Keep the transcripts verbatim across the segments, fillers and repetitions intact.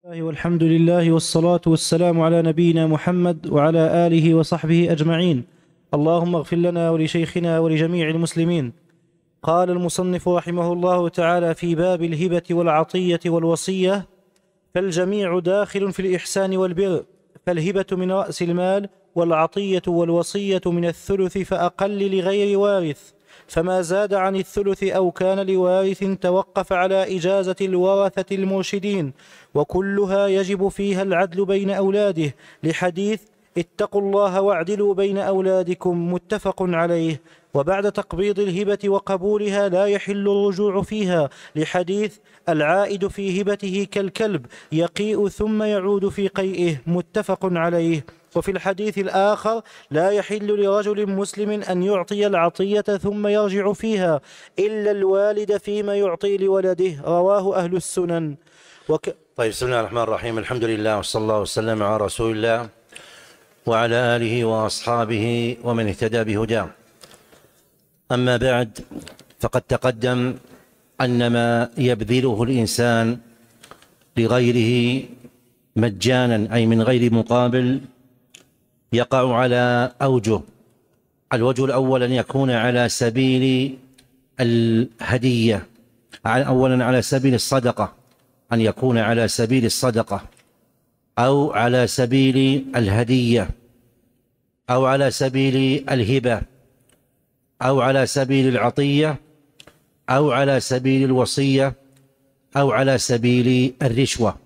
والحمد لله والصلاة والسلام على نبينا محمد وعلى آله وصحبه أجمعين. اللهم اغفر لنا ولشيخنا ولجميع المسلمين. قال المصنف رحمه الله تعالى في باب الهبة والعطية والوصية: فالجميع داخل في الإحسان والبر، فالهبة من رأس المال، والعطية والوصية من الثلث فأقل لغير وارث، فما زاد عن الثلث أو كان لوارث توقف على إجازة الورثة المرشدين، وكلها يجب فيها العدل بين أولاده، لحديث اتقوا الله واعدلوا بين أولادكم، متفق عليه. وبعد تقبيض الهبة وقبولها لا يحل الرجوع فيها، لحديث العائد في هبته كالكلب يقيء ثم يعود في قيئه، متفق عليه. وفي الحديث الآخر: لا يحل لرجل مسلم أن يعطي العطية ثم يرجع فيها إلا الوالد فيما يعطي لولده، رواه أهل السنن. وك... طيب، بسم الله الرحمن الرحيم. الحمد لله وصلى الله وسلم على رسول الله وعلى آله وأصحابه ومن اهتدى بهداه. أما بعد، فقد تقدم أن ما يبذله الإنسان لغيره مجانا أي من غير مقابل يقع على أوجه. الوجه الأول أن يكون على سبيل الهدية، أولا على سبيل الصدقة، أن يكون على سبيل الصدقة أو على سبيل الهدية أو على سبيل الهبة أو على سبيل العطية أو على سبيل الوصية أو على سبيل الرشوة.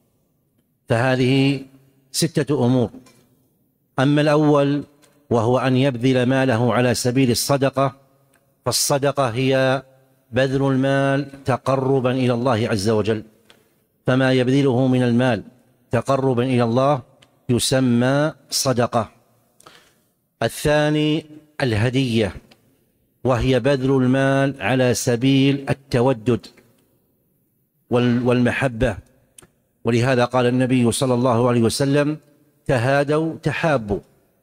فهذه ستة أمور. أما الأول وهو أن يبذل ماله على سبيل الصدقة، فالصدقة هي بذل المال تقربا إلى الله عز وجل، فما يبذله من المال تقربا إلى الله يسمى صدقة. الثاني الهدية، وهي بذل المال على سبيل التودد والمحبة، ولهذا قال النبي صلى الله عليه وسلم: تهادوا تحابوا.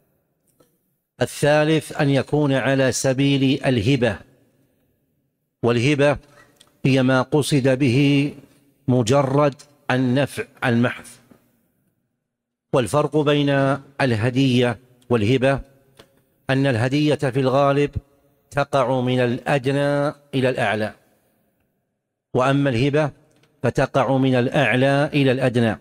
الثالث أن يكون على سبيل الهبة، والهبة هي ما قصد به مجرد النفع المحض. والفرق بين الهدية والهبة أن الهدية في الغالب تقع من الأدنى إلى الأعلى، وأما الهبة فتقع من الأعلى إلى الأدنى.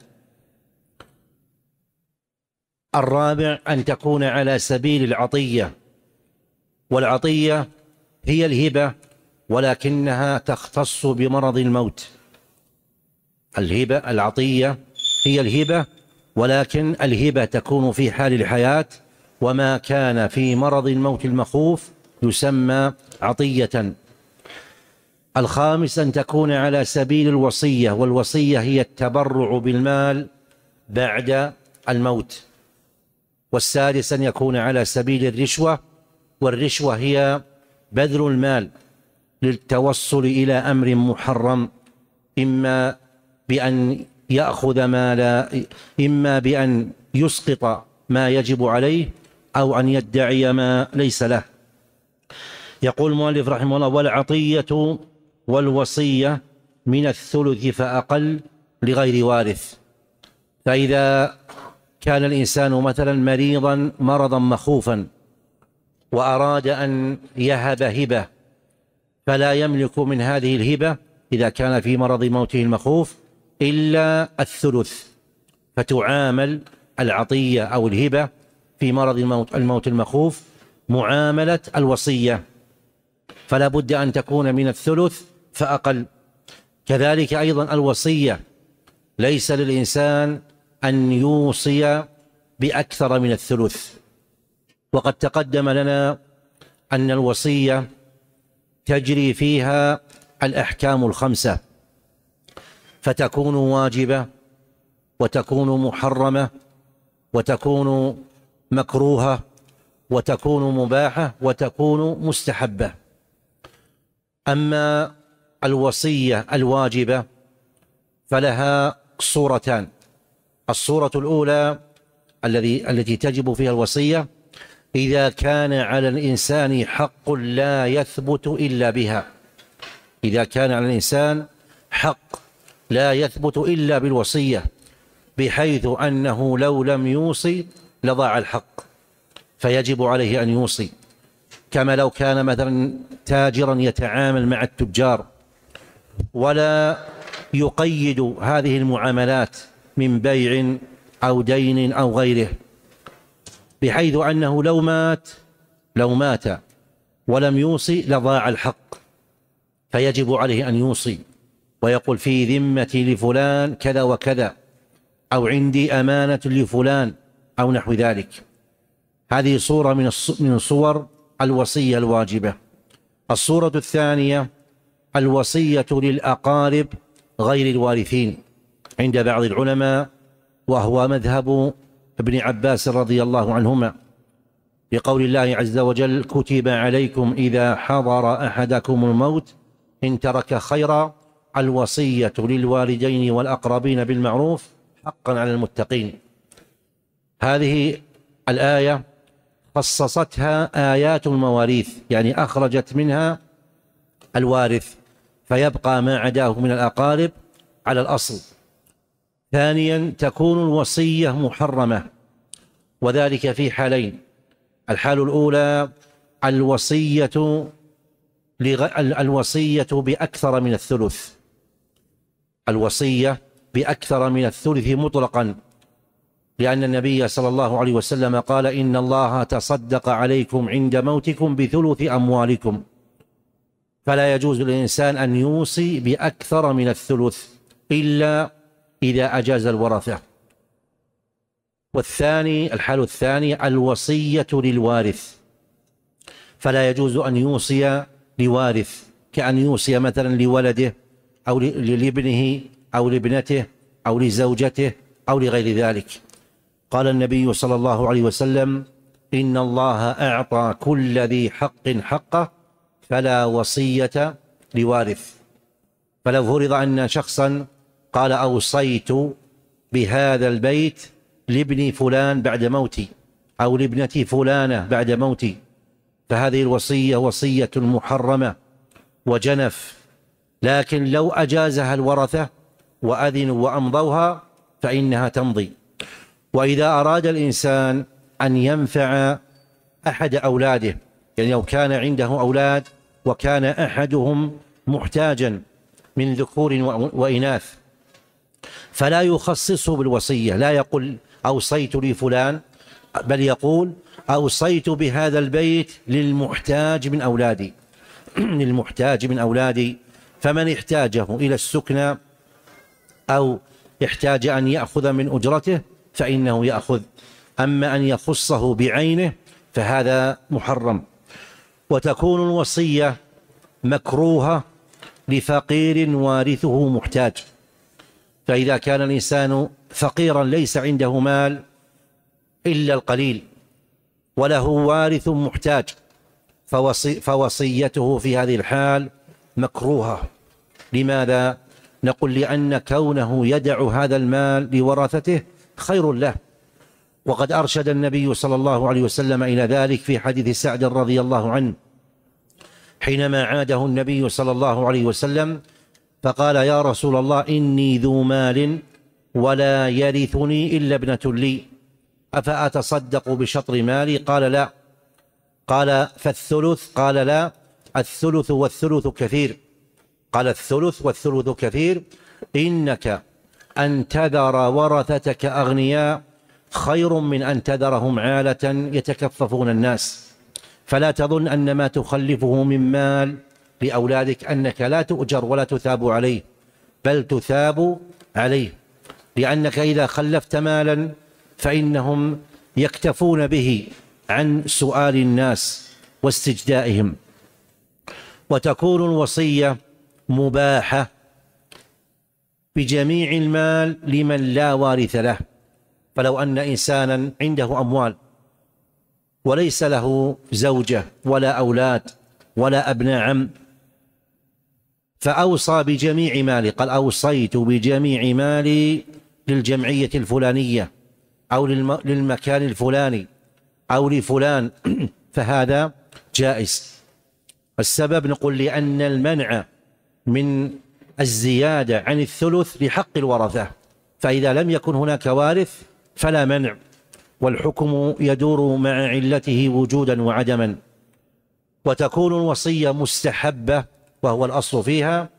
الرابع أن تكون على سبيل العطية، والعطية هي الهبة ولكنها تختص بمرض الموت. الهبة العطية هي الهبة، ولكن الهبة تكون في حال الحياة، وما كان في مرض الموت المخوف يسمى عطية. الخامس أن تكون على سبيل الوصية، والوصية هي التبرع بالمال بعد الموت. والسادس أن يكون على سبيل الرشوة، والرشوة هي بذل المال للتوصل إلى أمر محرم، إما بأن يأخذ ما لا إما بأن يسقط ما يجب عليه أو أن يدعي ما ليس له. يقول المؤلف رحمه الله: والعطية والوصية من الثلث فأقل لغير وارث. فإذا كان الإنسان مثلا مريضا مرضا مخوفا وأراد أن يهب هبة، فلا يملك من هذه الهبة إذا كان في مرض موته المخوف إلا الثلث، فتعامل العطية أو الهبة في مرض الموت, الموت المخوف معاملة الوصية، فلا بد أن تكون من الثلث فأقل. كذلك أيضا الوصية ليس للإنسان أن يوصي بأكثر من الثلث. وقد تقدم لنا أن الوصية تجري فيها الأحكام الخمسة، فتكون واجبة وتكون محرمة وتكون مكروهة وتكون مباحة وتكون مستحبة. أما الوصية الواجبة فلها صورتان. الصورة الأولى الذي التي تجب فيها الوصية إذا كان على الإنسان حق لا يثبت إلا بها. إذا كان على الإنسان حق لا يثبت إلا بالوصية، بحيث أنه لو لم يوصي لضاع الحق، فيجب عليه أن يوصي، كما لو كان مثلا تاجرا يتعامل مع التجار ولا يقيد هذه المعاملات من بيع أو دين أو غيره، بحيث أنه لو مات لو مات ولم يوصي لضاع الحق، فيجب عليه أن يوصي ويقول في ذمتي لفلان كذا وكذا، أو عندي أمانة لفلان أو نحو ذلك. هذه صورة من صور الوصية الواجبة. الصورة الثانية الوصية للأقارب غير الوارثين عند بعض العلماء، وهو مذهب ابن عباس رضي الله عنهما، لقول الله عز وجل: كتب عليكم إذا حضر أحدكم الموت إن ترك خيرا الوصية للوالدين والأقربين بالمعروف حقا على المتقين. هذه الآية خصصتها آيات المواريث، يعني أخرجت منها الوارث فيبقى ما عداه من الأقارب على الأصل. ثانيا تكون الوصية محرمة، وذلك في حالين: الحال الأولى الوصية الوصية بأكثر من الثلث، الوصية بأكثر من الثلث مطلقا، لأن النبي صلى الله عليه وسلم قال: إن الله تصدق عليكم عند موتكم بثلث أموالكم، فلا يجوز للإنسان أن يوصي بأكثر من الثلث إلا إذا أجاز الورثة. والثاني الحال الثاني الوصية للوارث، فلا يجوز أن يوصي لوارث، كأن يوصي مثلا لولده أو لابنه أو لابنته أو لزوجته أو لغير ذلك. قال النبي صلى الله عليه وسلم: إن الله أعطى كل ذي حق حقه فلا وصية لوارث. فلو فرض أن شخصا قال: أوصيت بهذا البيت لابن فلان بعد موتي أو لابنتي فلانة بعد موتي، فهذه الوصية وصية محرمة وجنف، لكن لو أجازها الورثة وأذنوا وأمضوها فإنها تمضي. وإذا أراد الإنسان أن ينفع أحد أولاده، يعني لو كان عنده أولاد وكان أحدهم محتاجا من ذكور وإناث، فلا يخصصه بالوصية، لا يقول أوصيت لفلان، بل يقول أوصيت بهذا البيت للمحتاج من أولادي للمحتاج من أولادي، فمن احتاجه إلى السكنى أو يحتاج أن يأخذ من أجرته فإنه يأخذ، أما أن يخصه بعينه فهذا محرم. وتكون الوصية مكروهة لفقير وارثه محتاج، فإذا كان الإنسان فقيرا ليس عنده مال إلا القليل وله وارث محتاج، فوصي فوصيته في هذه الحال مكروهة. لماذا؟ نقول لأن كونه يدع هذا المال لورثته خير له، وقد أرشد النبي صلى الله عليه وسلم إلى ذلك في حديث سعد رضي الله عنه، حينما عاده النبي صلى الله عليه وسلم فقال: يا رسول الله إني ذو مال ولا يرثني إلا ابنة لي، أفأتصدق بشطر مالي؟ قال: لا. قال: فالثلث؟ قال: لا، الثلث والثلث كثير. قال: الثلث والثلث كثير، إنك أن تذر ورثتك أغنياء خير من أن تذرهم عالة يتكففون الناس. فلا تظن أن ما تخلفه من مال لأولادك أنك لا تؤجر ولا تثاب عليه، بل تثاب عليه، لأنك إذا خلفت مالا فإنهم يكتفون به عن سؤال الناس واستجدائهم. وتكون الوصية مباحة بجميع المال لمن لا وارث له، فلو أن إنسانا عنده أموال وليس له زوجة ولا أولاد ولا أبناء عم، فأوصى بجميع مالي، قال: أوصيت بجميع مالي للجمعية الفلانية أو للمكان الفلاني أو لفلان، فهذا جائز. السبب نقول لأن المنع من الزيادة عن الثلث لحق الورثة، فإذا لم يكن هناك وارث فلا منع، والحكم يدور مع علته وجودا وعدما. وتكون الوصية مستحبة وهو الأصل فيها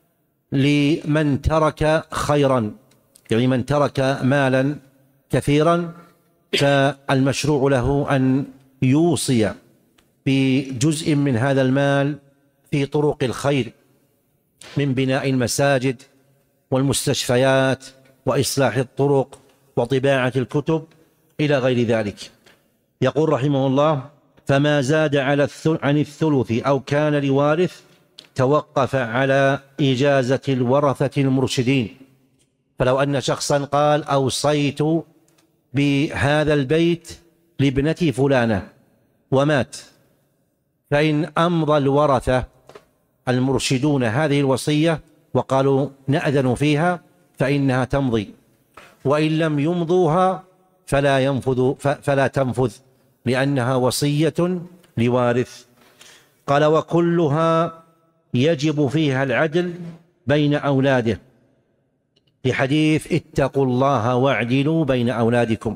لمن ترك خيرا، يعني من ترك مالا كثيرا فالمشروع له أن يوصي بجزء من هذا المال في طرق الخير من بناء المساجد والمستشفيات وإصلاح الطرق وطباعة الكتب إلى غير ذلك. يقول رحمه الله: فما زاد على عن الثلث أو كان لوارث توقف على إجازة الورثة المرشدين. فلو أن شخصا قال: أوصيت بهذا البيت لابنتي فلانة ومات، فإن أمضى الورثة المرشدون هذه الوصية وقالوا نأذن فيها فإنها تمضي، وإن لم يمضوها فلا ينفذ فلا تنفذ لأنها وصية لوارث. قال: وكلها يجب فيها العدل بين أولاده، لحديث اتقوا الله واعدلوا بين أولادكم.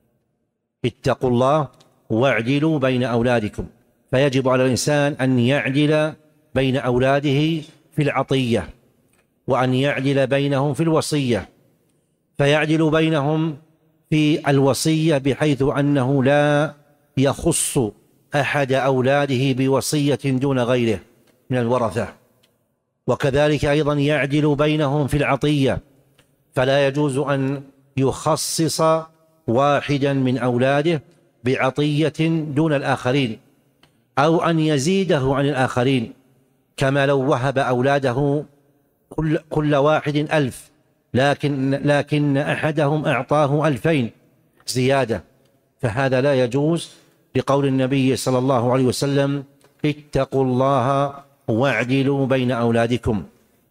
اتقوا الله واعدلوا بين أولادكم، فيجب على الإنسان أن يعدل بين أولاده في العطية، وأن يعدل بينهم في الوصية. فيعدل بينهم في الوصية بحيث أنه لا يخص أحد أولاده بوصية دون غيره من الورثة. وكذلك أيضا يعدل بينهم في العطية، فلا يجوز أن يخصص واحدا من أولاده بعطية دون الآخرين، أو أن يزيده عن الآخرين، كما لو وهب أولاده كل, كل واحد ألف، لكن, لكن أحدهم أعطاه ألفين زيادة، فهذا لا يجوز، لقول النبي صلى الله عليه وسلم: اتقوا الله واعدلوا بين أولادكم.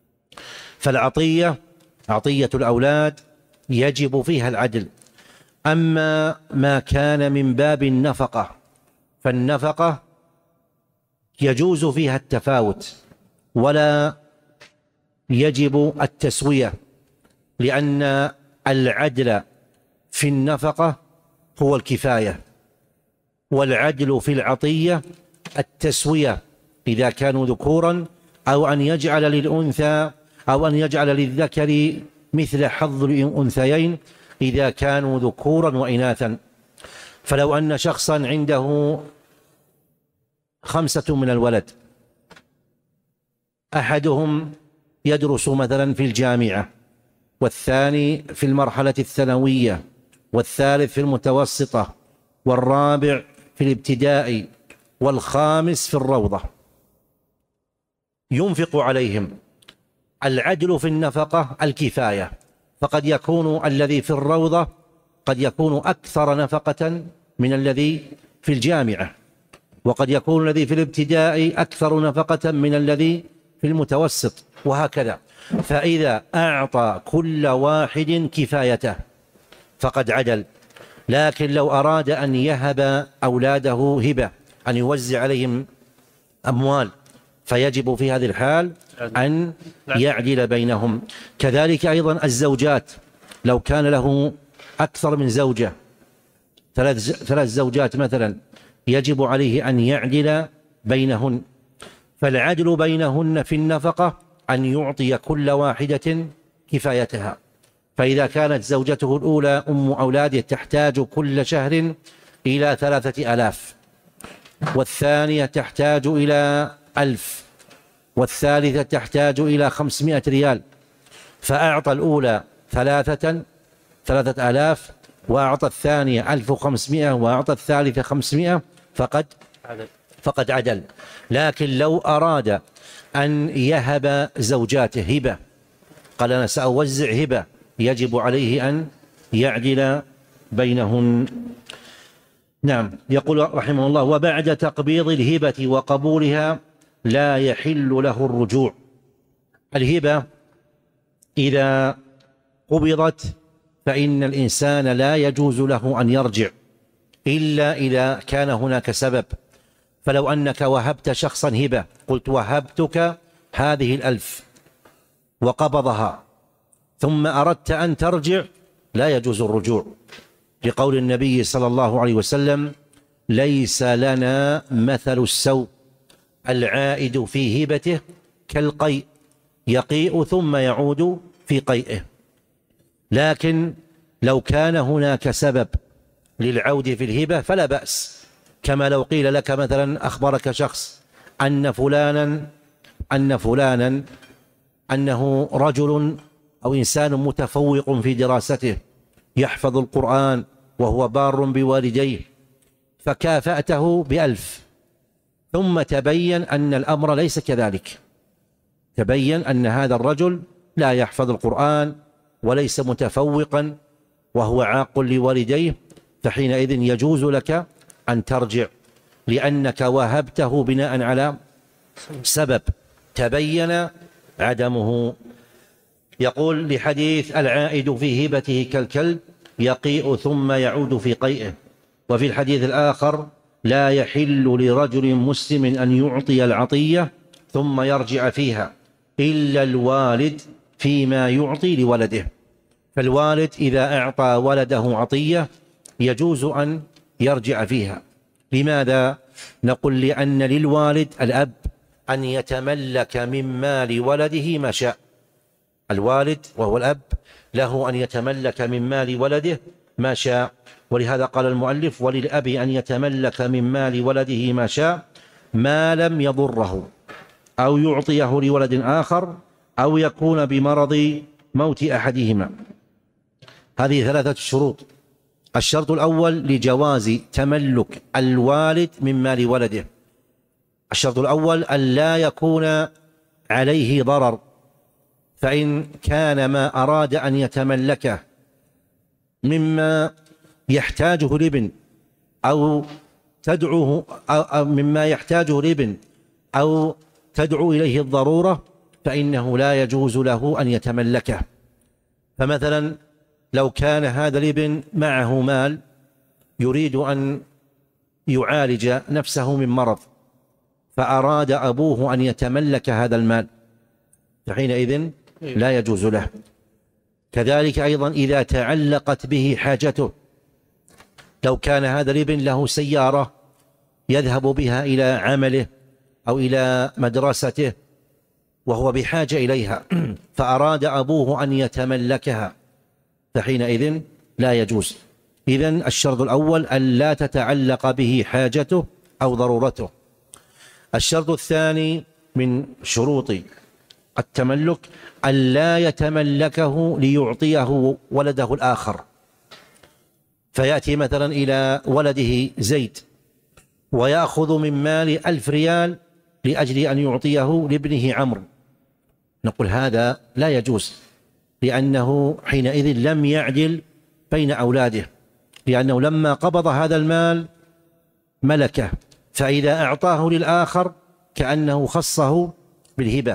فالعطية، عطية الأولاد، يجب فيها العدل. أما ما كان من باب النفقة فالنفقة يجوز فيها التفاوت ولا يجب التسوية، لأن العدل في النفقة هو الكفاية، والعدل في العطية التسوية إذا كانوا ذكورا، أو أن يجعل للأنثى أو أن يجعل للذكر مثل حظ الأنثيين إذا كانوا ذكورا وإناثا. فلو أن شخصا عنده خمسة من الولد، أحدهم يدرس مثلا في الجامعة، والثاني في المرحلة الثانوية، والثالث في المتوسطة، والرابع في الابتدائي، والخامس في الروضة، ينفق عليهم. العدل في النفقة الكفاية، فقد يكون الذي في الروضة قد يكون أكثر نفقة من الذي في الجامعة، وقد يكون الذي في الابتدائي أكثر نفقة من الذي في المتوسط، وهكذا. فإذا أعطى كل واحد كفايته فقد عدل. لكن لو أراد أن يهب أولاده هبة، أن يوزع عليهم أموال، فيجب في هذه الحال أن يعدل بينهم. كذلك أيضا الزوجات، لو كان له أكثر من زوجة، ثلاث ثلاث زوجات مثلا، يجب عليه أن يعدل بينهن. فالعدل بينهن في النفقة أن يعطي كل واحدة كفايتها. فإذا كانت زوجته الأولى أم أولاده تحتاج كل شهر إلى ثلاثة آلاف، والثانية تحتاج إلى ألف، والثالثة تحتاج إلى خمسمائة ريال، فأعطى الأولى ثلاثة ثلاثة آلاف، وأعطى الثانية ألف وخمسمائة، وأعطى الثالثة خمسمائة، فقد فقد عدل. لكن لو أراد أن يهب زوجاته هبة، قال أنا سأوزع هبة، يجب عليه أن يعدل بينهن. نعم. يقول رحمه الله: وبعد تقبيض الهبة وقبولها لا يحل له الرجوع. الهبة إذا قبضت فإن الإنسان لا يجوز له أن يرجع إلا إذا كان هناك سبب. فلو أنك وهبت شخصا هبة، قلت وهبتك هذه الألف وقبضها، ثم أردت أن ترجع لا يجوز الرجوع، لقول النبي صلى الله عليه وسلم: ليس لنا مثل السوء العائد في هبته كالقيء يقيء ثم يعود في قيئه. لكن لو كان هناك سبب للعود في الهبة فلا بأس، كما لو قيل لك مثلا أخبرك شخص أن فلانا أن فلانا أنه رجل أو إنسان متفوق في دراسته يحفظ القرآن وهو بار بوالديه، فكافأته بألف، ثم تبين أن الأمر ليس كذلك، تبين أن هذا الرجل لا يحفظ القرآن وليس متفوقا وهو عاق لوالديه، فحينئذ يجوز لك أن ترجع، لأنك وهبته بناء على سبب تبين عدمه. يقول لحديث: العائد في هبته كالكلب يقيء ثم يعود في قيئه. وفي الحديث الآخر: لا يحل لرجل مسلم أن يعطي العطية ثم يرجع فيها إلا الوالد فيما يعطي لولده. فالوالد إذا أعطى ولده عطية يجوز أن يرجع فيها. لماذا؟ نقول: لأن للوالد الأب أن يتملك من مال ولده ما شاء. الوالد وهو الأب له أن يتملك من مال ولده ما شاء، ولهذا قال المؤلف: وللأب أن يتملك من مال ولده ما شاء ما لم يضره أو يعطيه لولد آخر أو يكون بمرض موت أحدهما. هذه ثلاثة شروط. الشرط الأول لجواز تملك الوالد من مال ولده. الشرط الأول أن لا يكون عليه ضرر، فإن كان ما أراد أن يتملكه مما يحتاجه الابن أو تدعوه أو مما يحتاجه الابن أو تدعو إليه الضرورة فإنه لا يجوز له أن يتملكه. فمثلا لو كان هذا الابن معه مال يريد أن يعالج نفسه من مرض، فأراد أبوه أن يتملك هذا المال، فحينئذ لا يجوز له. كذلك أيضا إذا تعلقت به حاجته، لو كان هذا الابن له سيارة يذهب بها إلى عمله أو إلى مدرسته وهو بحاجة إليها، فأراد أبوه أن يتملكها، فحينئذ لا يجوز. إذن الشرط الأول أن لا تتعلق به حاجته أو ضرورته. الشرط الثاني من شروط التملك أن لا يتملكه ليعطيه ولده الآخر، فيأتي مثلا إلى ولده زيد ويأخذ من مال ألف ريال لأجل أن يعطيه لابنه عمرو، نقول هذا لا يجوز، لأنه حينئذ لم يعدل بين أولاده، لأنه لما قبض هذا المال ملكه، فإذا أعطاه للآخر كأنه خصه بالهبة.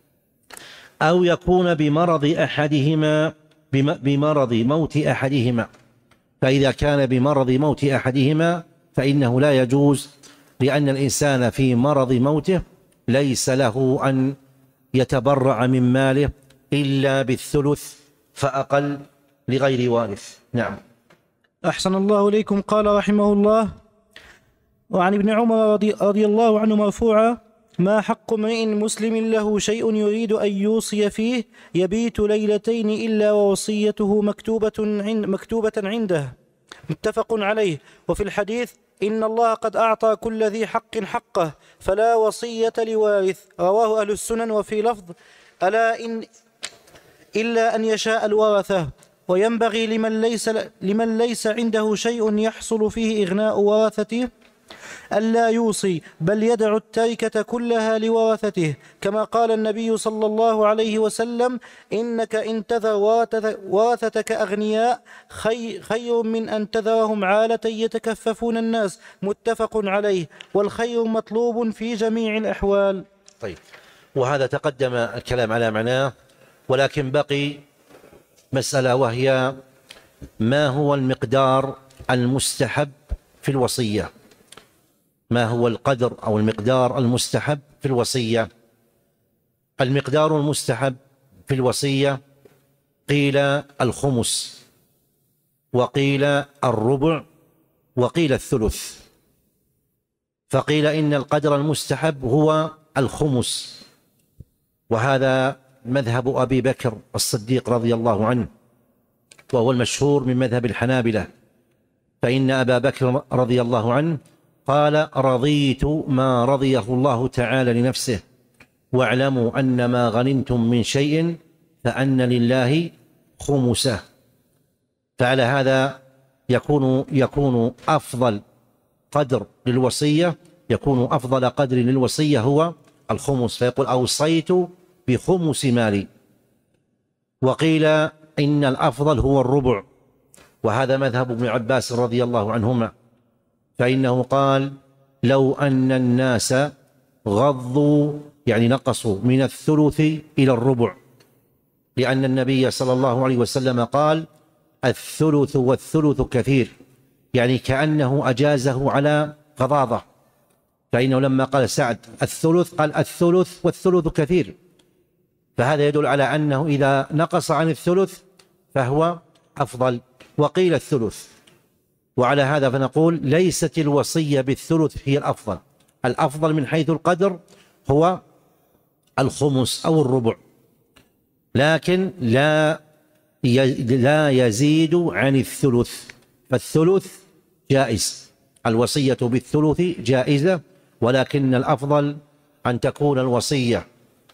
أو يكون بمرض أحدهما بمرض موت أحدهما، فإذا كان بمرض موت أحدهما فإنه لا يجوز، لأن الإنسان في مرض موته ليس له أن يتبرع من ماله إلا بالثلث فأقل لغير وارث. نعم. أحسن الله إليكم. قال رحمه الله: وعن ابن عمر رضي, رضي الله عنه مرفوعا: ما حق امرئ مسلم له شيء يريد أن يوصي فيه يبيت ليلتين إلا ووصيته مكتوبة, عند مكتوبة عنده، متفق عليه. وفي الحديث: إن الله قد أعطى كل ذي حق حقه فلا وصية لوارث، رواه أهل السنن. وفي لفظ: ألا إن إلا أن يشاء الورثة. وينبغي لمن ليس, لمن ليس عنده شيء يحصل فيه إغناء ورثته ألا يوصي، بل يدع التركة كلها لورثته، كما قال النبي صلى الله عليه وسلم: إنك إن تذر ورثتك أغنياء خير من أن تذرهم عالة يتكففون الناس، متفق عليه. والخير مطلوب في جميع الأحوال. طيب، وهذا تقدم الكلام على معناه، ولكن بقي مسألة، وهي ما هو المقدار المستحب في الوصية؟ ما هو القدر أو المقدار المستحب في الوصية؟ المقدار المستحب في الوصية قيل الخمس، وقيل الربع، وقيل الثلث. فقيل إن القدر المستحب هو الخمس، وهذا مذهب أبي بكر الصديق رضي الله عنه، وهو المشهور من مذهب الحنابلة، فإن أبا بكر رضي الله عنه قال: رضيت ما رضيه الله تعالى لنفسه، واعلموا أن ما غنمتم من شيء فأن لله خمسه. فعلى هذا يكون يكون أفضل قدر للوصية يكون أفضل قدر للوصية هو الخمس، فيقول: أوصيت بخمس مالي. وقيل إن الأفضل هو الربع، وهذا مذهب ابن عباس رضي الله عنهما، فإنه قال: لو أن الناس غضوا يعني نقصوا من الثلث إلى الربع، لأن النبي صلى الله عليه وسلم قال: الثلث والثلث كثير، يعني كأنه أجازه على غضاضة، فإنه لما قال سعد الثلث قال الثلث والثلث كثير، فهذا يدل على أنه إذا نقص عن الثلث فهو أفضل. وقيل الثلث، وعلى هذا فنقول ليست الوصية بالثلث هي الأفضل، الأفضل من حيث القدر هو الخمس أو الربع، لكن لا لا يزيد عن الثلث، فالثلث جائز، الوصية بالثلث جائزة، ولكن الأفضل أن تكون الوصية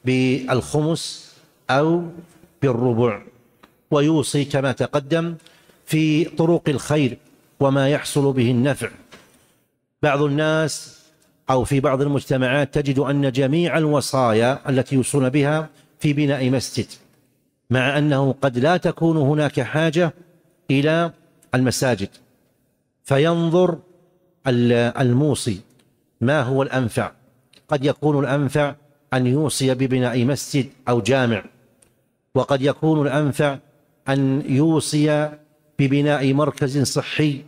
بالخمس أو بالربع. ويوصي كما تقدم في طرق الخير وما يحصل به النفع. بعض الناس أو في بعض المجتمعات تجد أن جميع الوصايا التي يوصون بها في بناء مسجد، مع أنه قد لا تكون هناك حاجة إلى المساجد، فينظر الموصي ما هو الأنفع. قد يكون الأنفع أن يوصي ببناء مسجد أو جامع، وقد يكون الأنفع أن يوصي ببناء مركز صحي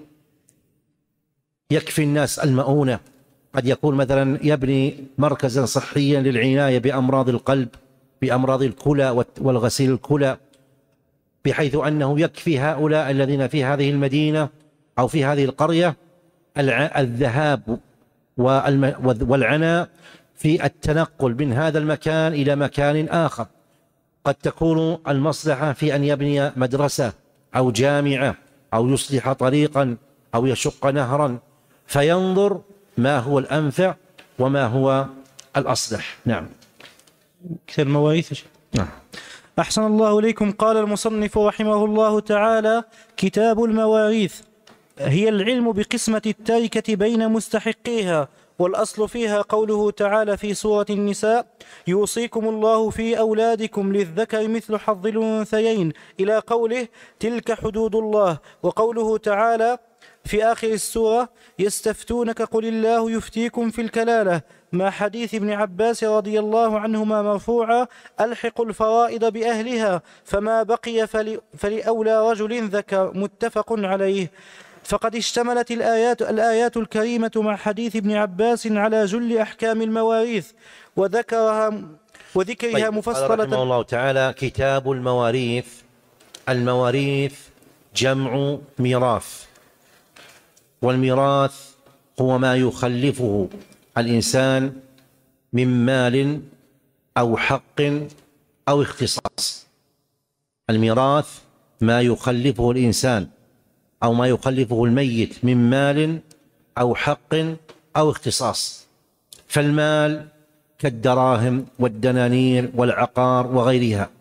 يكفي الناس المؤونة. قد يكون مثلا يبني مركزا صحيا للعناية بأمراض القلب، بأمراض الكلى والغسيل الكلى، بحيث أنه يكفي هؤلاء الذين في هذه المدينة أو في هذه القرية الذهاب والعناء في التنقل من هذا المكان إلى مكان آخر. قد تكون المصلحة في أن يبني مدرسة أو جامعة أو يصلح طريقا أو يشق نهرا، فينظر ما هو الأنفع وما هو الأصلح. نعم. كتاب المواريث. نعم. أحسن الله إليكم. قال المصنف رحمه الله تعالى: كتاب المواريث هي العلم بقسمة التركة بين مستحقيها، والأصل فيها قوله تعالى في سورة النساء: يوصيكم الله في أولادكم للذكر مثل حظ الأنثيين، إلى قوله: تلك حدود الله. وقوله تعالى في آخر السورة: يستفتونك قل الله يفتيكم في الكلالة، مع حديث ابن عباس رضي الله عنهما مرفوعا: ألحقوا الفرائض بأهلها فما بقي فلأولى رجل ذكر، متفق عليه. فقد اشتملت الآيات, الآيات الكريمة مع حديث ابن عباس على جل أحكام المواريث وذكرها وذكرها طيب. مفصلة. رحمه الله تعالى: كتاب المواريث. المواريث جمع ميراث، والميراث هو ما يخلفه الإنسان من مال أو حق أو اختصاص. الميراث ما يخلفه الإنسان أو ما يخلفه الميت من مال أو حق أو اختصاص. فالمال كالدراهم والدنانير والعقار وغيرها،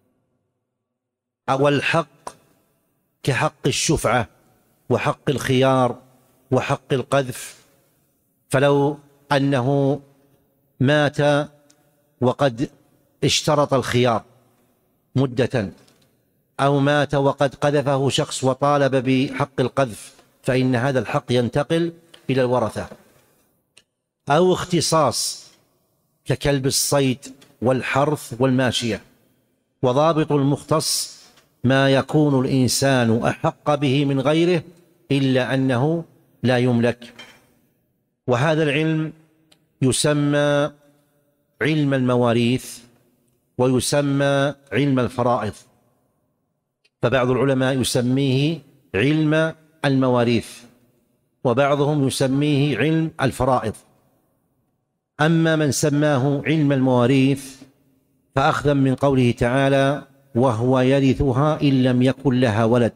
أو الحق كحق الشفعة وحق الخيار وحق القذف. فلو أنه مات وقد اشترط الخيار مدة، أو مات وقد قذفه شخص وطالب بحق القذف، فإن هذا الحق ينتقل إلى الورثة. أو اختصاص ككلب الصيد والحرث والماشية. وضابط المختص ما يكون الإنسان أحق به من غيره إلا أنه لا يملك. وهذا العلم يسمى علم المواريث ويسمى علم الفرائض. فبعض العلماء يسميه علم المواريث، وبعضهم يسميه علم الفرائض. أما من سماه علم المواريث فأخذا من قوله تعالى: وهو يرثها إن لم يكن لها ولد،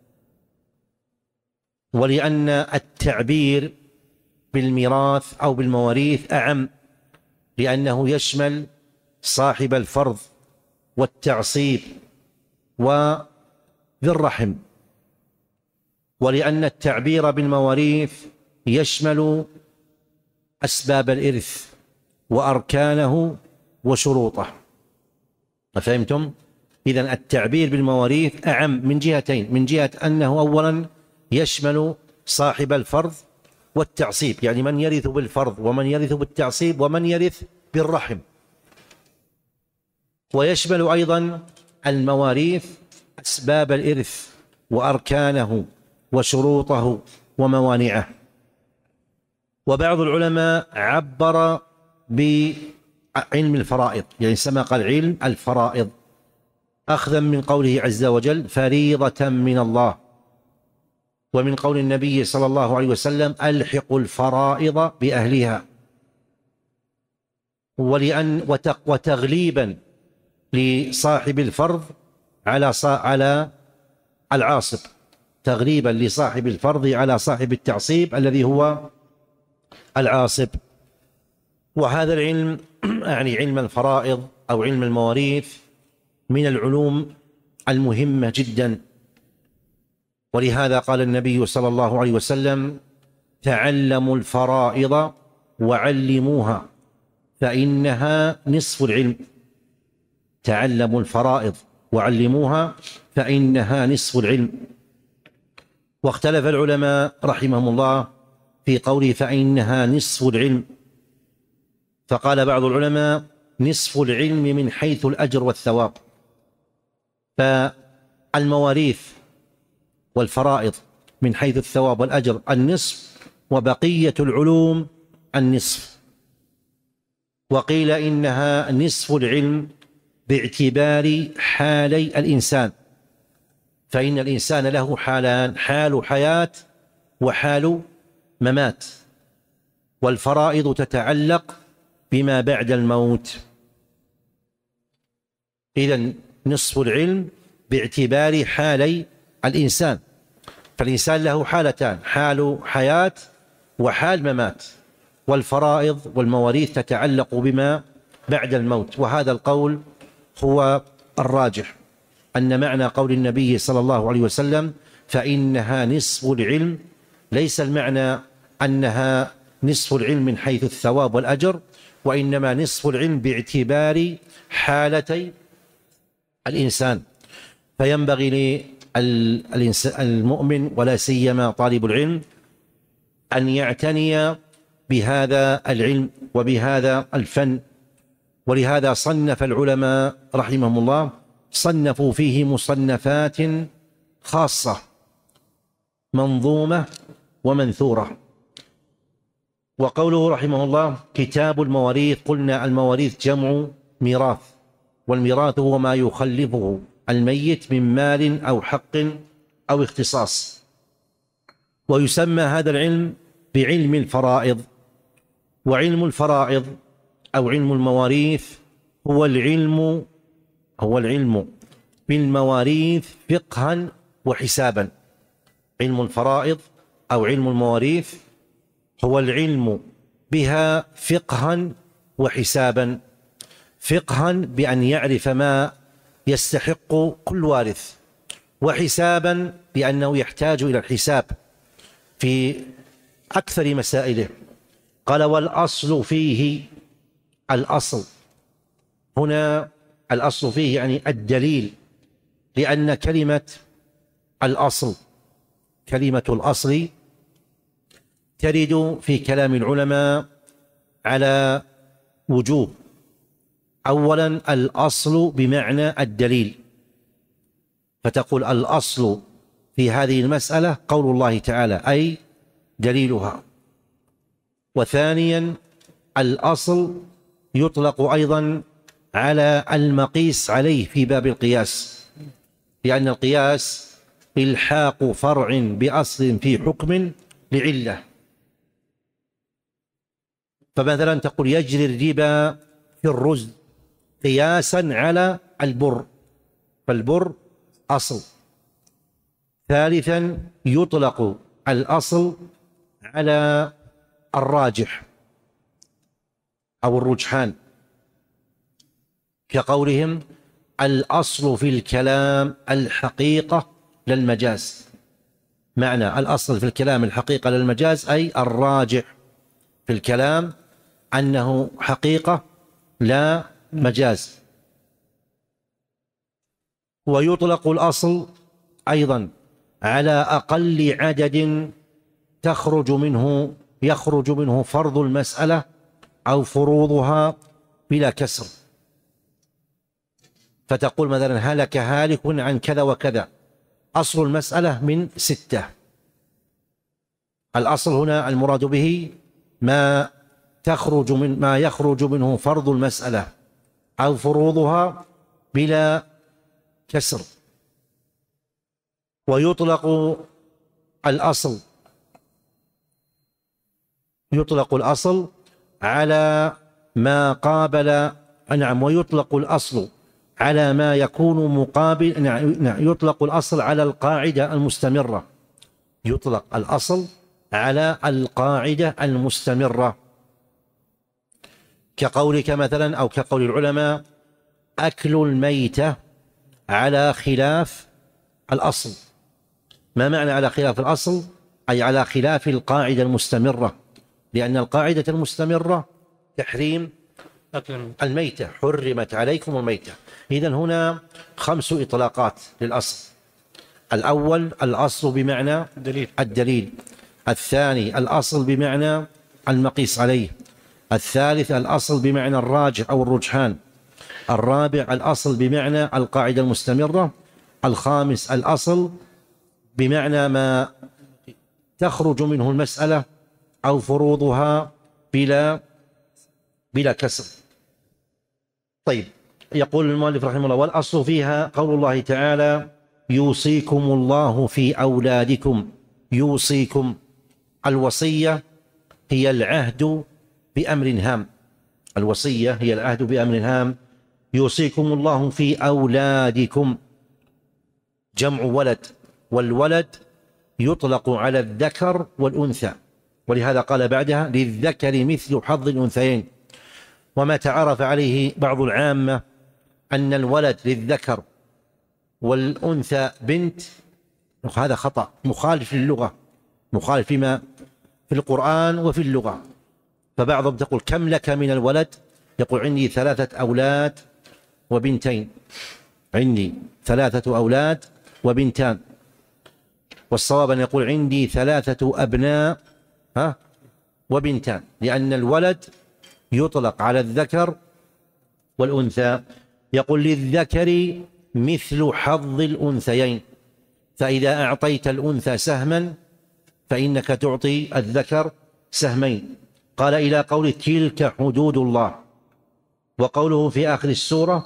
ولأن التعبير بالميراث أو بالمواريث أعم، لأنه يشمل صاحب الفرض والتعصيب وذي الرحم، ولأن التعبير بالمواريث يشمل أسباب الإرث وأركانه وشروطه. فهمتم؟ إذن التعبير بالمواريث أعم من جهتين: من جهة أنه أولا يشمل صاحب الفرض والتعصيب، يعني من يرث بالفرض ومن يرث بالتعصيب ومن يرث بالرحم، ويشمل أيضا المواريث أسباب الإرث وأركانه وشروطه وموانعه. وبعض العلماء عبر بعلم الفرائض، يعني سمى قال علم الفرائض، أخذا من قوله عز وجل: فريضة من الله، ومن قول النبي صلى الله عليه وسلم: ألحقوا الفرائض بأهلها، ولأن وتغليبا لصاحب الفرض على على العاصب، تغليبا لصاحب الفرض على صاحب التعصيب الذي هو العاصب. وهذا العلم يعني علم الفرائض أو علم المواريث من العلوم المهمة جدا، ولهذا قال النبي صلى الله عليه وسلم: تعلموا الفرائض وعلموها فإنها نصف العلم. تعلموا الفرائض وعلموها فإنها نصف العلم. واختلف العلماء رحمهم الله في قوله فإنها نصف العلم، فقال بعض العلماء: نصف العلم من حيث الأجر والثواب. فالمواريث والفرائض من حيث الثواب والأجر النصف، وبقية العلوم النصف. وقيل إنها نصف العلم باعتبار حالي الإنسان، فإن الإنسان له حالان: حال حياة وحال ممات، والفرائض تتعلق بما بعد الموت. إذن نصف العلم باعتبار حالي الإنسان، فالإنسان له حالتان: حال حياة وحال ممات، والفرائض والمواريث تتعلق بما بعد الموت. وهذا القول هو الراجح، أن معنى قول النبي صلى الله عليه وسلم فإنها نصف العلم ليس المعنى أنها نصف العلم من حيث الثواب والأجر، وإنما نصف العلم باعتبار حالتي الإنسان. فينبغي للمؤمن ولا سيما طالب العلم أن يعتني بهذا العلم وبهذا الفن. ولهذا صنف العلماء رحمهم الله صنفوا فيه مصنفات خاصة منظومة ومنثورة. وقوله رحمه الله كتاب المواريث، قلنا المواريث جمع ميراث، والميراث هو ما يخلفه الميت من مال أو حق أو اختصاص. ويسمى هذا العلم بعلم الفرائض. وعلم الفرائض أو علم المواريث هو العلم هو العلم بالمواريث فقها وحسابا. علم الفرائض أو علم المواريث هو العلم بها فقها وحسابا. فقها بأن يعرف ما يستحق كل وارث، وحسابا بأنه يحتاج إلى الحساب في أكثر مسائله. قال: والأصل فيه، الأصل هنا الأصل فيه يعني الدليل، لأن كلمة الأصل كلمة الأصل ترد في كلام العلماء على وجوه. أولا الأصل بمعنى الدليل، فتقول الأصل في هذه المسألة قول الله تعالى أي دليلها. وثانيا الأصل يطلق أيضا على المقيس عليه في باب القياس، لأن القياس إلحاق فرع بأصل في حكم لعلة. فمثلا تقول يجري الربا في الرز قياسا على البر، فالبر أصل. ثالثا يطلق الأصل على الراجح أو الرجحان، كقولهم الأصل في الكلام الحقيقة لا المجاز. معنى الأصل في الكلام الحقيقة لا المجاز أي الراجح في الكلام أنه حقيقة لا مجاز. ويطلق الأصل أيضا على أقل عدد تخرج منه يخرج منه فرض المسألة أو فروضها بلا كسر. فتقول مثلا هلك هالك عن كذا وكذا، أصل المسألة من ستة. الأصل هنا المراد به ما تخرج من ما يخرج منه فرض المسألة أو فروضها بلا كسر. ويطلق الأصل يطلق الأصل على ما قابل نعم ويطلق الأصل على ما يكون مقابل نعم يطلق الأصل على القاعدة المستمرة يطلق الأصل على القاعدة المستمرة، كقولك مثلا أو كقول العلماء أكل الميتة على خلاف الأصل. ما معنى على خلاف الأصل؟ أي على خلاف القاعدة المستمرة، لأن القاعدة المستمرة تحريم أكل الميتة، حرمت عليكم الميتة. إذن هنا خمس إطلاقات للأصل. الأول الأصل بمعنى دليل. الدليل. الثاني الأصل بمعنى المقيس عليه. الثالث الأصل بمعنى الراجح أو الرجحان. الرابع الأصل بمعنى القاعدة المستمرة. الخامس الأصل بمعنى ما تخرج منه المسألة أو فروضها بلا بلا كسر. طيب، يقول المؤلف رحمه الله والأصل فيها قول الله تعالى يوصيكم الله في أولادكم. يوصيكم، الوصية هي العهد بأمر هام. الوصية هي العهد بأمر هام. يوصيكم الله في أولادكم، جمع ولد، والولد يطلق على الذكر والأنثى، ولهذا قال بعدها للذكر مثل حظ الأنثيين. وما تعرف عليه بعض العامة أن الولد للذكر والأنثى بنت، هذا خطأ مخالف للغة، مخالف فيما في القرآن وفي اللغة. فبعضهم تقول كم لك من الولد؟ يقول عندي ثلاثة أولاد وبنتين، عندي ثلاثة أولاد وبنتان. والصواب أن يقول عندي ثلاثة أبناء ها وبنتان، لأن الولد يطلق على الذكر والأنثى. يقول للذكر مثل حظ الأنثيين، فإذا أعطيت الأنثى سهما فإنك تعطي الذكر سهمين. قال إلى قول تلك حدود الله. وقوله في آخر السورة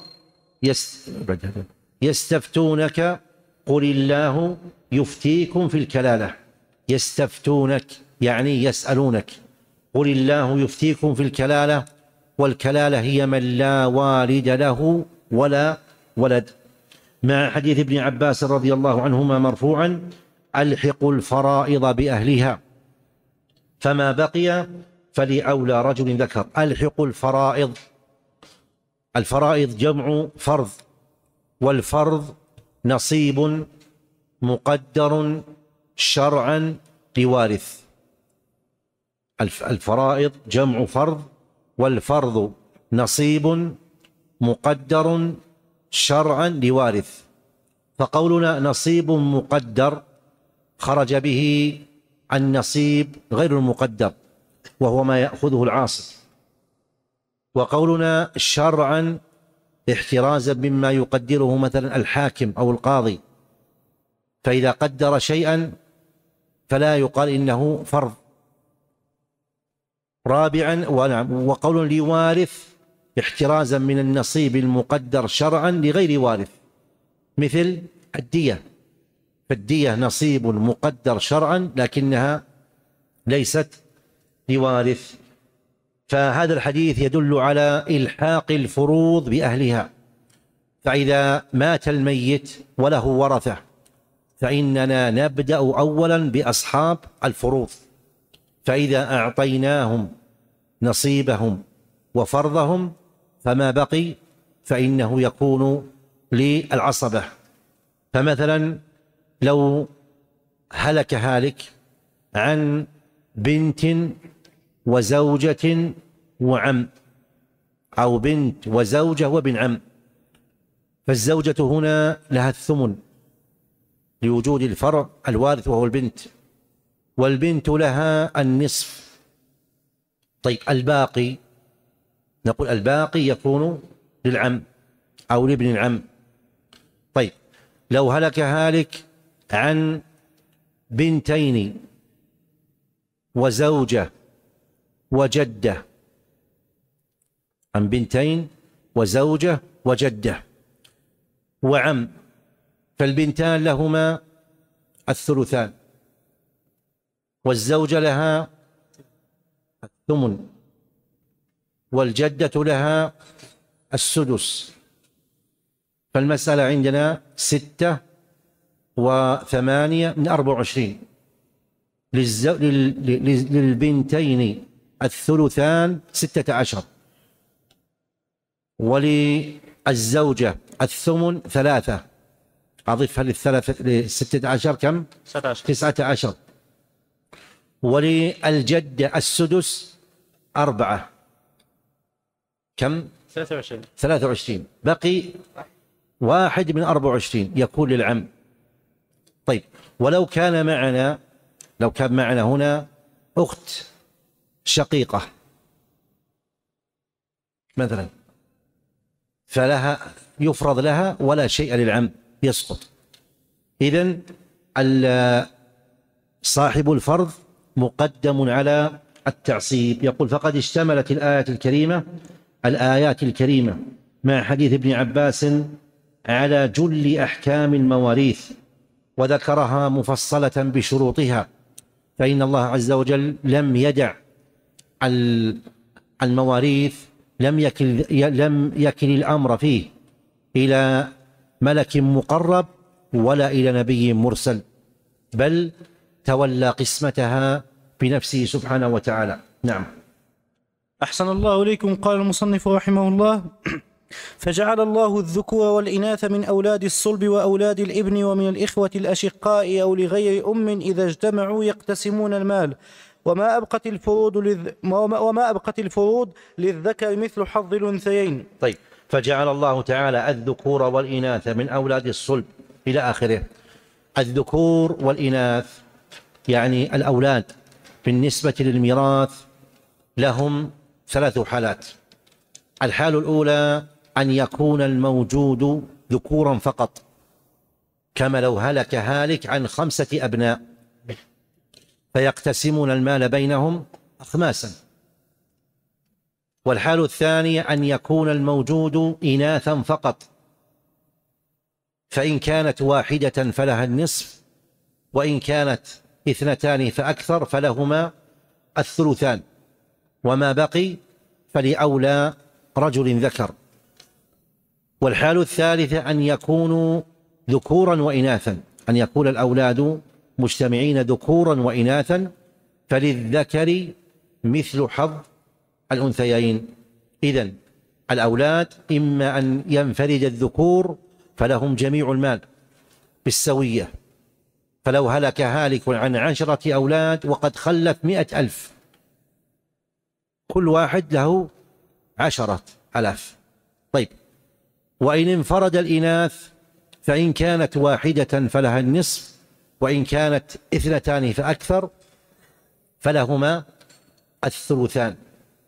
يستفتونك قل الله يفتيكم في الكلالة. يستفتونك يعني يسألونك، قل الله يفتيكم في الكلالة، والكلالة هي من لا والد له ولا ولد. مع حديث ابن عباس رضي الله عنهما مرفوعا ألحقوا الفرائض بأهلها فما بقي فلأولى رجل ذكر. ألحقوا الفرائض، الفرائض جمع فرض، والفرض نصيب مقدر شرعا لوارث. الفرائض جمع فرض، والفرض نصيب مقدر شرعا لوارث. فقولنا نصيب مقدر خرج به النصيب غير المقدر وهو ما يأخذه العاصر. وقولنا شرعا احترازا مما يقدره مثلا الحاكم أو القاضي، فإذا قدر شيئا فلا يقال إنه فرض. رابعا وقول لوارث احترازا من النصيب المقدر شرعا لغير وارث، مثل الدية، فالدية نصيب مقدر شرعا لكنها ليست لوارث. فهذا الحديث يدل على إلحاق الفروض بأهلها، فإذا مات الميت وله ورثة فإننا نبدأ أولا بأصحاب الفروض، فإذا أعطيناهم نصيبهم وفرضهم فما بقي فإنه يكون للعصبة. فمثلا لو هلك هالك عن بنت وزوجة وعم، أو بنت وزوجة وابن عم، فالزوجة هنا لها الثمن لوجود الفرع الوارث وهو البنت، والبنت لها النصف. طيب الباقي، نقول الباقي يكون للعم أو لابن العم. طيب لو هلك هالك عن بنتين وزوجة وجدة، عن بنتين وزوجة وجدة وعم، فالبنتان لهما الثلثان والزوجة لها الثمن والجدة لها السدس، فالمسألة عندنا ستة وثمانية من أربع وعشرين. للزو... لل... للبنتين الثلثان ستة عشر، وللزوجة الثمن ثلاثة، أضيفها للثلاثة للستة عشر كم؟ تسعة عشر. وللجدة السدس أربعة، كم؟ ثلاثة وعشرين. ثلاثة وعشرين، بقي واحد من أربع وعشرين يكون للعم. طيب ولو كان معنا، لو كان معنا هنا أخت شقيقة مثلا، فلها يفرض لها ولا شيء للعم، يسقط. إذن صاحب الفرض مقدم على التعصيب. يقول فقد اشتملت الآيات الكريمة الآيات الكريمة مع حديث ابن عباس على جل أحكام المواريث، وذكرها مفصلة بشروطها، فإن الله عز وجل لم يدع المواريث، لم يكل, لم يكل الأمر فيه إلى ملك مقرب ولا إلى نبي مرسل، بل تولى قسمتها بنفسه سبحانه وتعالى. نعم. أحسن الله إليكم. قال المصنف رحمه الله: فجعل الله الذكور والإناث من أولاد الصلب وأولاد الابن ومن الإخوة الأشقاء أو لغير أم إذا اجتمعوا يقتسمون المال، وما أبقت الفروض للذ... وما أبقت الفروض للذكر مثل حظ الأنثيين. طيب فجعل الله تعالى الذكور والإناث من أولاد الصلب إلى آخره. الذكور والإناث يعني الأولاد بالنسبة للميراث لهم ثلاث حالات. الحال الأولى أن يكون الموجود ذكورا فقط، كما لو هلك هالك عن خمسة أبناء فيقتسمون المال بينهم أخماسا. والحال الثانية أن يكون الموجود إناثا فقط، فإن كانت واحدة فلها النصف، وإن كانت اثنتان فأكثر فلهما الثلثان، وما بقي فلأولى رجل ذكر. والحال الثالثة أن يكونوا ذكورا وإناثا، أن يكون الأولاد مجتمعين ذكورا وإناثا، فللذكر مثل حظ الأنثيين. إذن الأولاد إما أن ينفرد الذكور فلهم جميع المال بالسوية، فلو هلك هالك عن عشرة أولاد وقد خلف مئة ألف، كل واحد له عشرة ألاف. طيب وإن انفرد الإناث فإن كانت واحدة فلها النصف، وإن كانت اثنتان فأكثر فلهما الثلثان.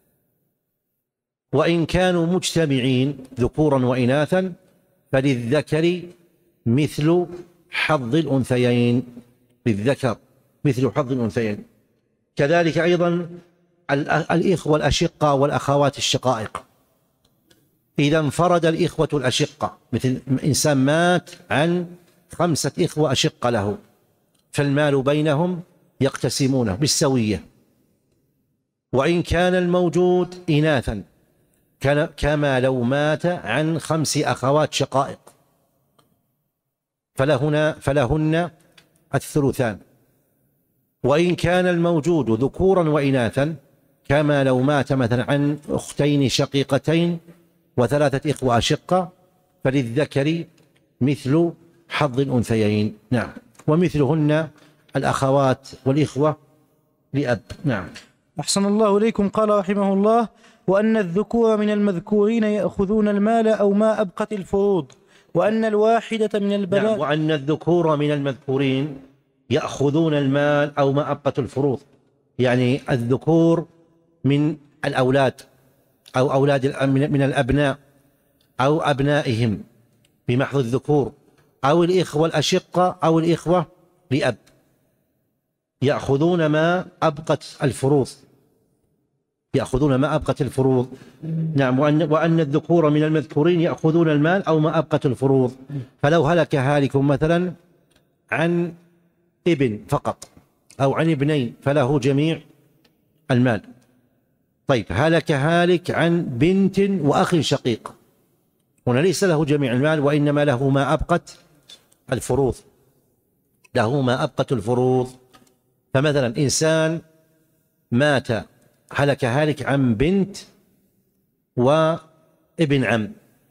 وإن كانوا مجتمعين ذكورا وإناثا فللذكر مثل حظ الأنثيين، للذكر مثل حظ الأنثيين. كذلك أيضا الإخوة الأشقة والأخوات الشقائق، إذا انفرد الإخوة الأشقة، مثل إنسان مات عن خمسة إخوة أشقة له، فالمال بينهم يقتسمونه بالسوية. وإن كان الموجود إناثا كما لو مات عن خمس أخوات شقائق فلهن, فلهن الثلثان. وإن كان الموجود ذكورا وإناثا كما لو مات مثلا عن أختين شقيقتين وثلاثة إخوة أشقة فللذكر مثل حظ الأنثيين. نعم. ومثلهن الأخوات والإخوة لأب. نعم. أحسن الله إليكم. قال رحمه الله: وأن الذكور من المذكورين يأخذون المال أو ما أبقت الفروض، وأن الواحدة من البنات. نعم. وأن الذكور من المذكورين يأخذون المال أو ما أبقت الفروض، يعني الذكور من الأولاد أو أولاد من الأبناء أو أبنائهم بمحض الذكور، أو الإخوة الأشقة أو الإخوة لأب، يأخذون ما أبقت الفروض، يأخذون ما أبقت الفروض. نعم. وأن, وأن الذكور من المذكورين يأخذون المال أو ما أبقت الفروض. فلو هلك هالك مثلا عن ابن فقط أو عن ابنين فله جميع المال. طيب، هلك هالك عن بنت وأخ شقيق، هنا ليس له جميع المال وإنما له ما أبقت الفروض، له ما أبقت الفروض. فمثلا إنسان مات هلك هالك عن بنت وابن عم،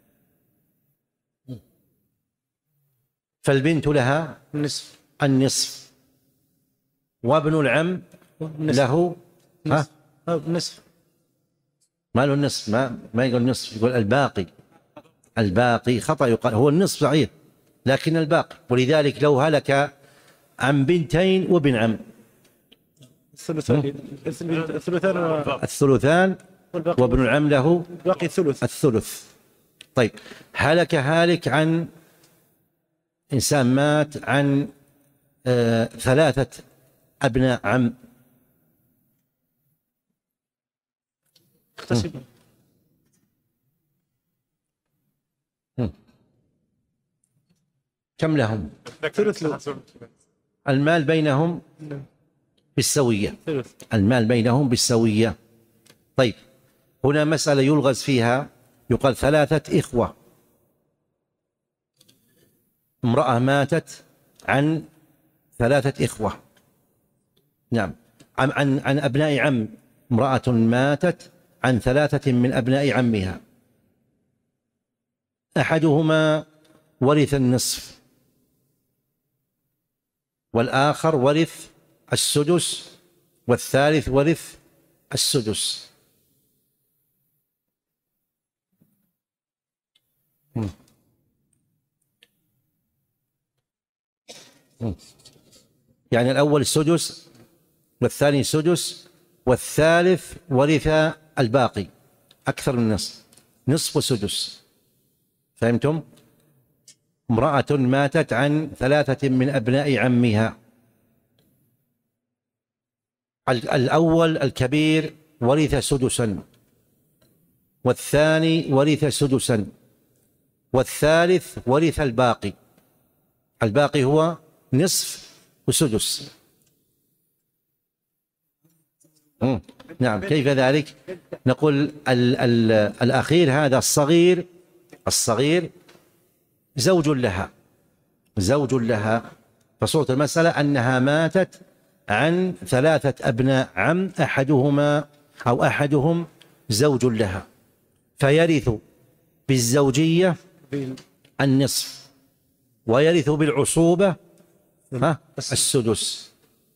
فالبنت لها النصف النصف وابن العم له ها النصف. ما له النصف، ما ما يقول النصف، يقول الباقي. الباقي خطأ، يقال هو النصف صحيح لكن الباقي. ولذلك لو هلك عن بنتين وابن عم الثلثان الثلثان الثلثان وابن العم له باقي الثلث الثلث. طيب، هلك هالك عن إنسان مات عن آه ثلاثة أبناء عم، اقتسموا. كم لهم؟ ثلث. المال بينهم بالسوية، المال بينهم بالسوية. طيب، هنا مسألة يلغز فيها، يقال ثلاثة إخوة، امرأة ماتت عن ثلاثة إخوة. نعم. عن, عن, عن أبناء عم، امرأة ماتت عن ثلاثة من أبناء عمها، أحدهما ورث النصف والآخر ورث السدس والثالث ورث السدس. يعني الأول السدس والثاني السدس والثالث ورث الباقي أكثر من نصف، نصف وسدس. فهمتم؟ امرأة ماتت عن ثلاثة من أبناء عمها، الأول الكبير ورث سدسا، والثاني ورث سدسا، والثالث ورث الباقي، الباقي هو نصف وسدس. مم. نعم. كيف ذلك؟ نقول ال ال الأخير هذا الصغير، الصغير زوج لها، زوج لها. فصورة المسألة أنها ماتت عن ثلاثة أبناء عم، أحدهما أو أحدهم زوج لها، فيرث بالزوجية النصف ويرث بالعصوبة ها السدس.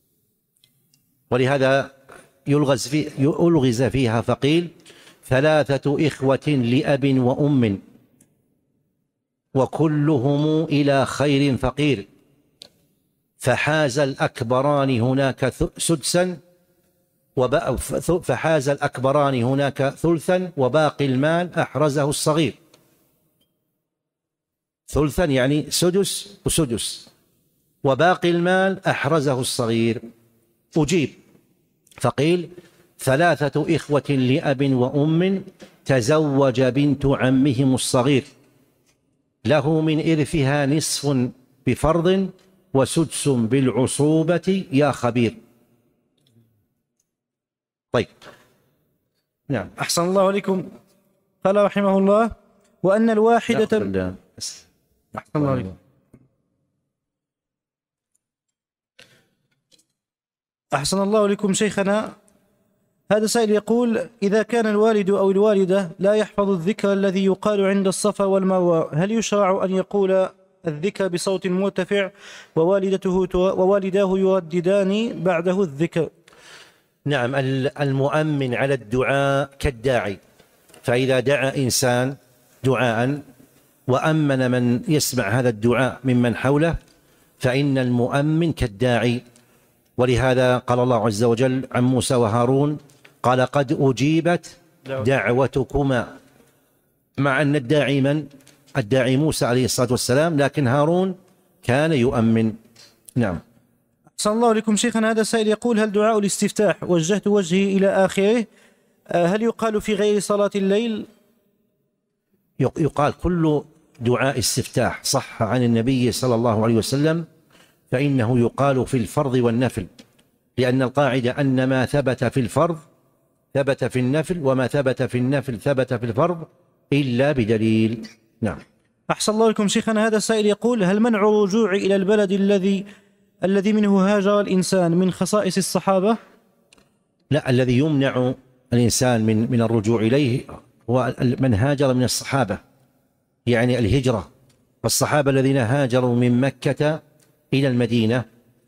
ولهذا يلغز في يلغز فيها فقيل: ثلاثة إخوة لأب وأم وكلهم إلى خير فقير، فحاز الأكبران هناك سدسا فحاز الأكبران هناك ثلثا وباقي المال أحرزه الصغير. ثلثا يعني سدس وسدس، وباقي المال أحرزه الصغير. أجيب فقيل: ثلاثة إخوة لأب وأم تزوج بنت عمهم الصغير، له من إرثها نصف بفرض وسدس بالعصوبة يا خبير. طيب نعم. أحسن الله عليكم. قال رحمه الله: وأن الواحدة أحسن الله عليكم. أحسن الله عليكم شيخنا. هذا سائل يقول: إذا كان الوالد أو الوالدة لا يحفظ الذكر الذي يقال عند الصفا والمروة، هل يشرع أن يقول الذكر بصوت مرتفع ووالدته ووالداه يرددان بعده الذكر؟ نعم، المؤمن على الدعاء كالداعي، فإذا دعا إنسان دعاء وأمن من يسمع هذا الدعاء ممن حوله فإن المؤمن كالداعي. ولهذا قال الله عز وجل عن موسى وهارون: قال قد أجيبت دعوتكما، مع أن الداعي من؟ الداعي موسى عليه الصلاة والسلام، لكن هارون كان يؤمن. نعم. أحسن الله عليكم شيخنا. هذا السائل يقول: هل دعاء الاستفتاح وجهت وجهي إلى آخره هل يقال في غير صلاة الليل؟ يقال كل دعاء استفتاح صح عن النبي صلى الله عليه وسلم فإنه يقال في الفرض والنفل، لأن القاعدة أن ما ثبت في الفرض ثبت في النفل، وما ثبت في النفل ثبت في الفرض إلا بدليل. نعم. أحسن الله لكم شيخنا. هذا السائل يقول: هل منع الرجوع إلى البلد الذي الذي منه هاجر الإنسان من خصائص الصحابة؟ لا، الذي يمنع الإنسان من من الرجوع إليه هو من هاجر من الصحابة، يعني الهجرة. والصحابة الذين هاجروا من مكة إلى المدينة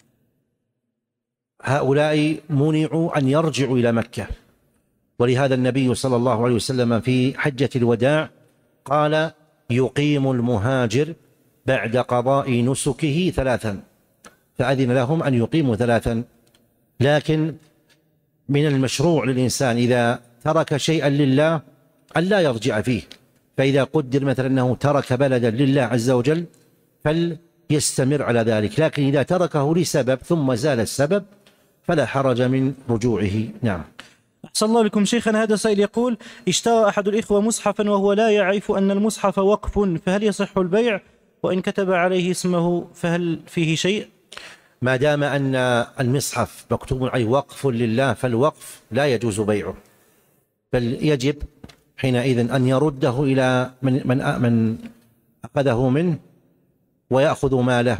هؤلاء منعوا أن يرجعوا إلى مكة، ولهذا النبي صلى الله عليه وسلم في حجة الوداع قال: يقيم المهاجر بعد قضاء نسكه ثلاثا، فأذن لهم أن يقيموا ثلاثا. لكن من المشروع للإنسان إذا ترك شيئا لله أن لا يرجع فيه، فإذا قدر مثلا أنه ترك بلدا لله عز وجل فليستمر على ذلك، لكن إذا تركه لسبب ثم زال السبب فلا حرج من رجوعه. نعم. أحسن الله لكم شيخنا. هذا سائل يقول: اشترى أحد الإخوة مصحفا وهو لا يعرف أن المصحف وقف، فهل يصح البيع؟ وإن كتب عليه اسمه فهل فيه شيء؟ ما دام أن المصحف مكتوب عليه وقف لله فالوقف لا يجوز بيعه، بل يجب حينئذ أن يرده إلى من, من, من أخذه منه ويأخذ ماله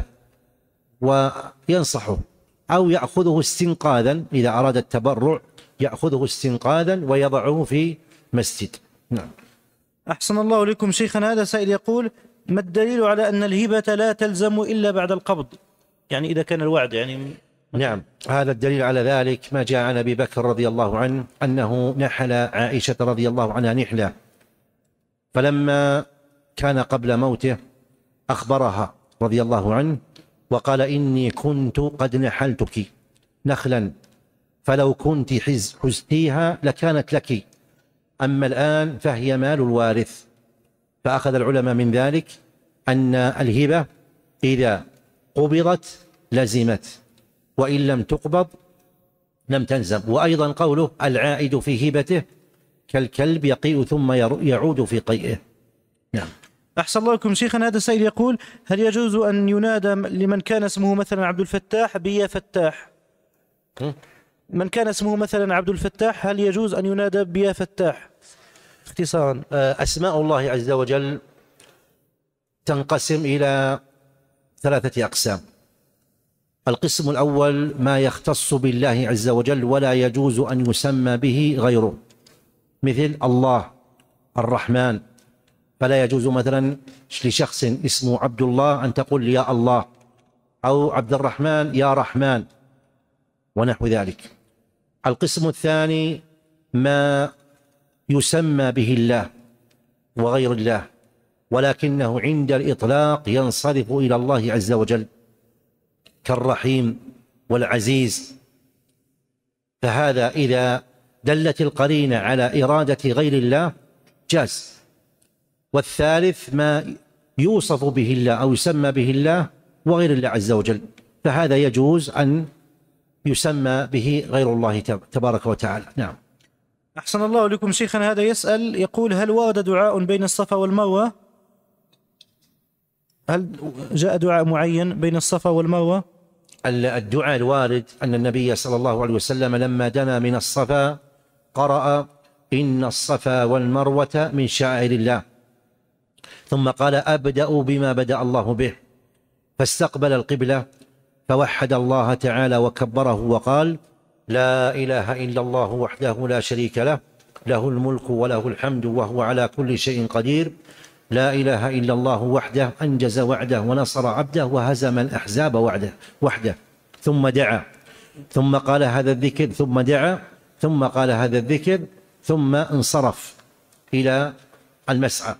وينصحه، أو يأخذه استنقاذا إذا أراد التبرع، يأخذه استنقاذا ويضعه في مسجد. نعم. أحسن الله لكم شيخنا. هذا سائل يقول: ما الدليل على أن الهبة لا تلزم إلا بعد القبض؟ يعني إذا كان الوعد يعني. نعم، هذا الدليل على ذلك ما جاء عن أبي بكر رضي الله عنه أنه نحل عائشة رضي الله عنها نحلة، فلما كان قبل موته أخبرها رضي الله عنه وقال: إني كنت قد نحلتك نخلا فلو كنت حزتيها لكانت لك، أما الآن فهي مال الوارث. فأخذ العلماء من ذلك أن الهبة إذا قبضت لزمت، وإن لم تقبض لم تلزم. وأيضا قوله: العائد في هبته كالكلب يقيء ثم يعود في قيئه. نعم. أحسن الله لكم شيخنا. هذا السائل يقول: هل يجوز أن ينادى لمن كان اسمه مثلا عبد الفتاح بيا فتاح؟ من كان اسمه مثلا عبد الفتاح هل يجوز أن ينادى بيا فتاح؟ اختصارا. أسماء الله عز وجل تنقسم إلى ثلاثة أقسام. القسم الأول ما يختص بالله عز وجل ولا يجوز أن يسمى به غيره، مثل الله الرحمن، فلا يجوز مثلا لشخص اسمه عبد الله أن تقول يا الله، أو عبد الرحمن يا رحمن ونحو ذلك. القسم الثاني ما يسمى به الله وغير الله ولكنه عند الإطلاق ينصرف إلى الله عز وجل، كالرحيم والعزيز، فهذا إذا دلت القرينة على إرادة غير الله جاز. والثالث ما يوصف به الله أو يسمى به الله وغير الله عز وجل، فهذا يجوز أن يسمى به غير الله تبارك وتعالى. نعم. أحسن الله لكم شيخنا. هذا يسأل يقول: هل ورد دعاء بين الصفا والمروة؟ هل جاء دعاء معين بين الصفا والمروة؟ الدعاء الوارد أن النبي صلى الله عليه وسلم لما دنا من الصفا قرأ إن الصفا والمروة من شعائر الله، ثم قال أبدأ بما بدأ الله به، فاستقبل القبلة فوحد الله تعالى وكبره وقال لا إله إلا الله وحده لا شريك له، له الملك وله الحمد وهو على كل شيء قدير، لا إله إلا الله وحده أنجز وعده ونصر عبده وهزم الأحزاب وعده وحده. ثم دعا، ثم قال هذا الذكر، ثم دعا، ثم قال هذا الذكر، ثم انصرف إلى المسعى.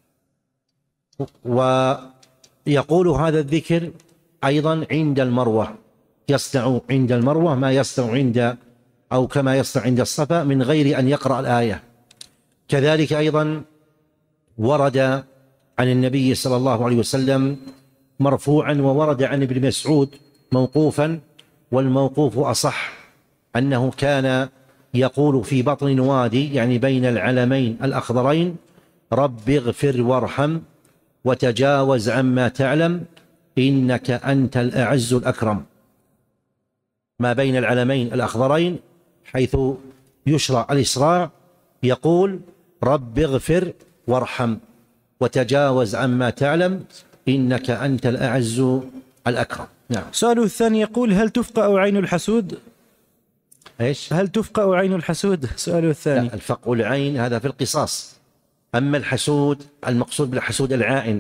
ويقول هذا الذكر أيضا عند المروة، يصنع عند المروة ما يصنع عند أو كما يصنع عند الصفا من غير أن يقرأ الآية. كذلك أيضا ورد عن النبي صلى الله عليه وسلم مرفوعا، وورد عن ابن مسعود موقوفا، والموقوف أصح، أنه كان يقول في بطن وادي يعني بين العلمين الأخضرين رب اغفر وارحم وتجاوز عما تعلم إنك أنت الأعز الأكرم. ما بين العلمين الأخضرين حيث يشرع الإسراع يقول رب اغفر وارحم وتجاوز عما تعلم إنك أنت الأعز الأكرم. نعم. سؤاله الثاني يقول هل تفقأ عين الحسود؟ إيش؟ هل تفقأ عين الحسود؟ سؤاله الثاني. لا، الفقع العين هذا في القصاص، أما الحسود المقصود بالحسود العائن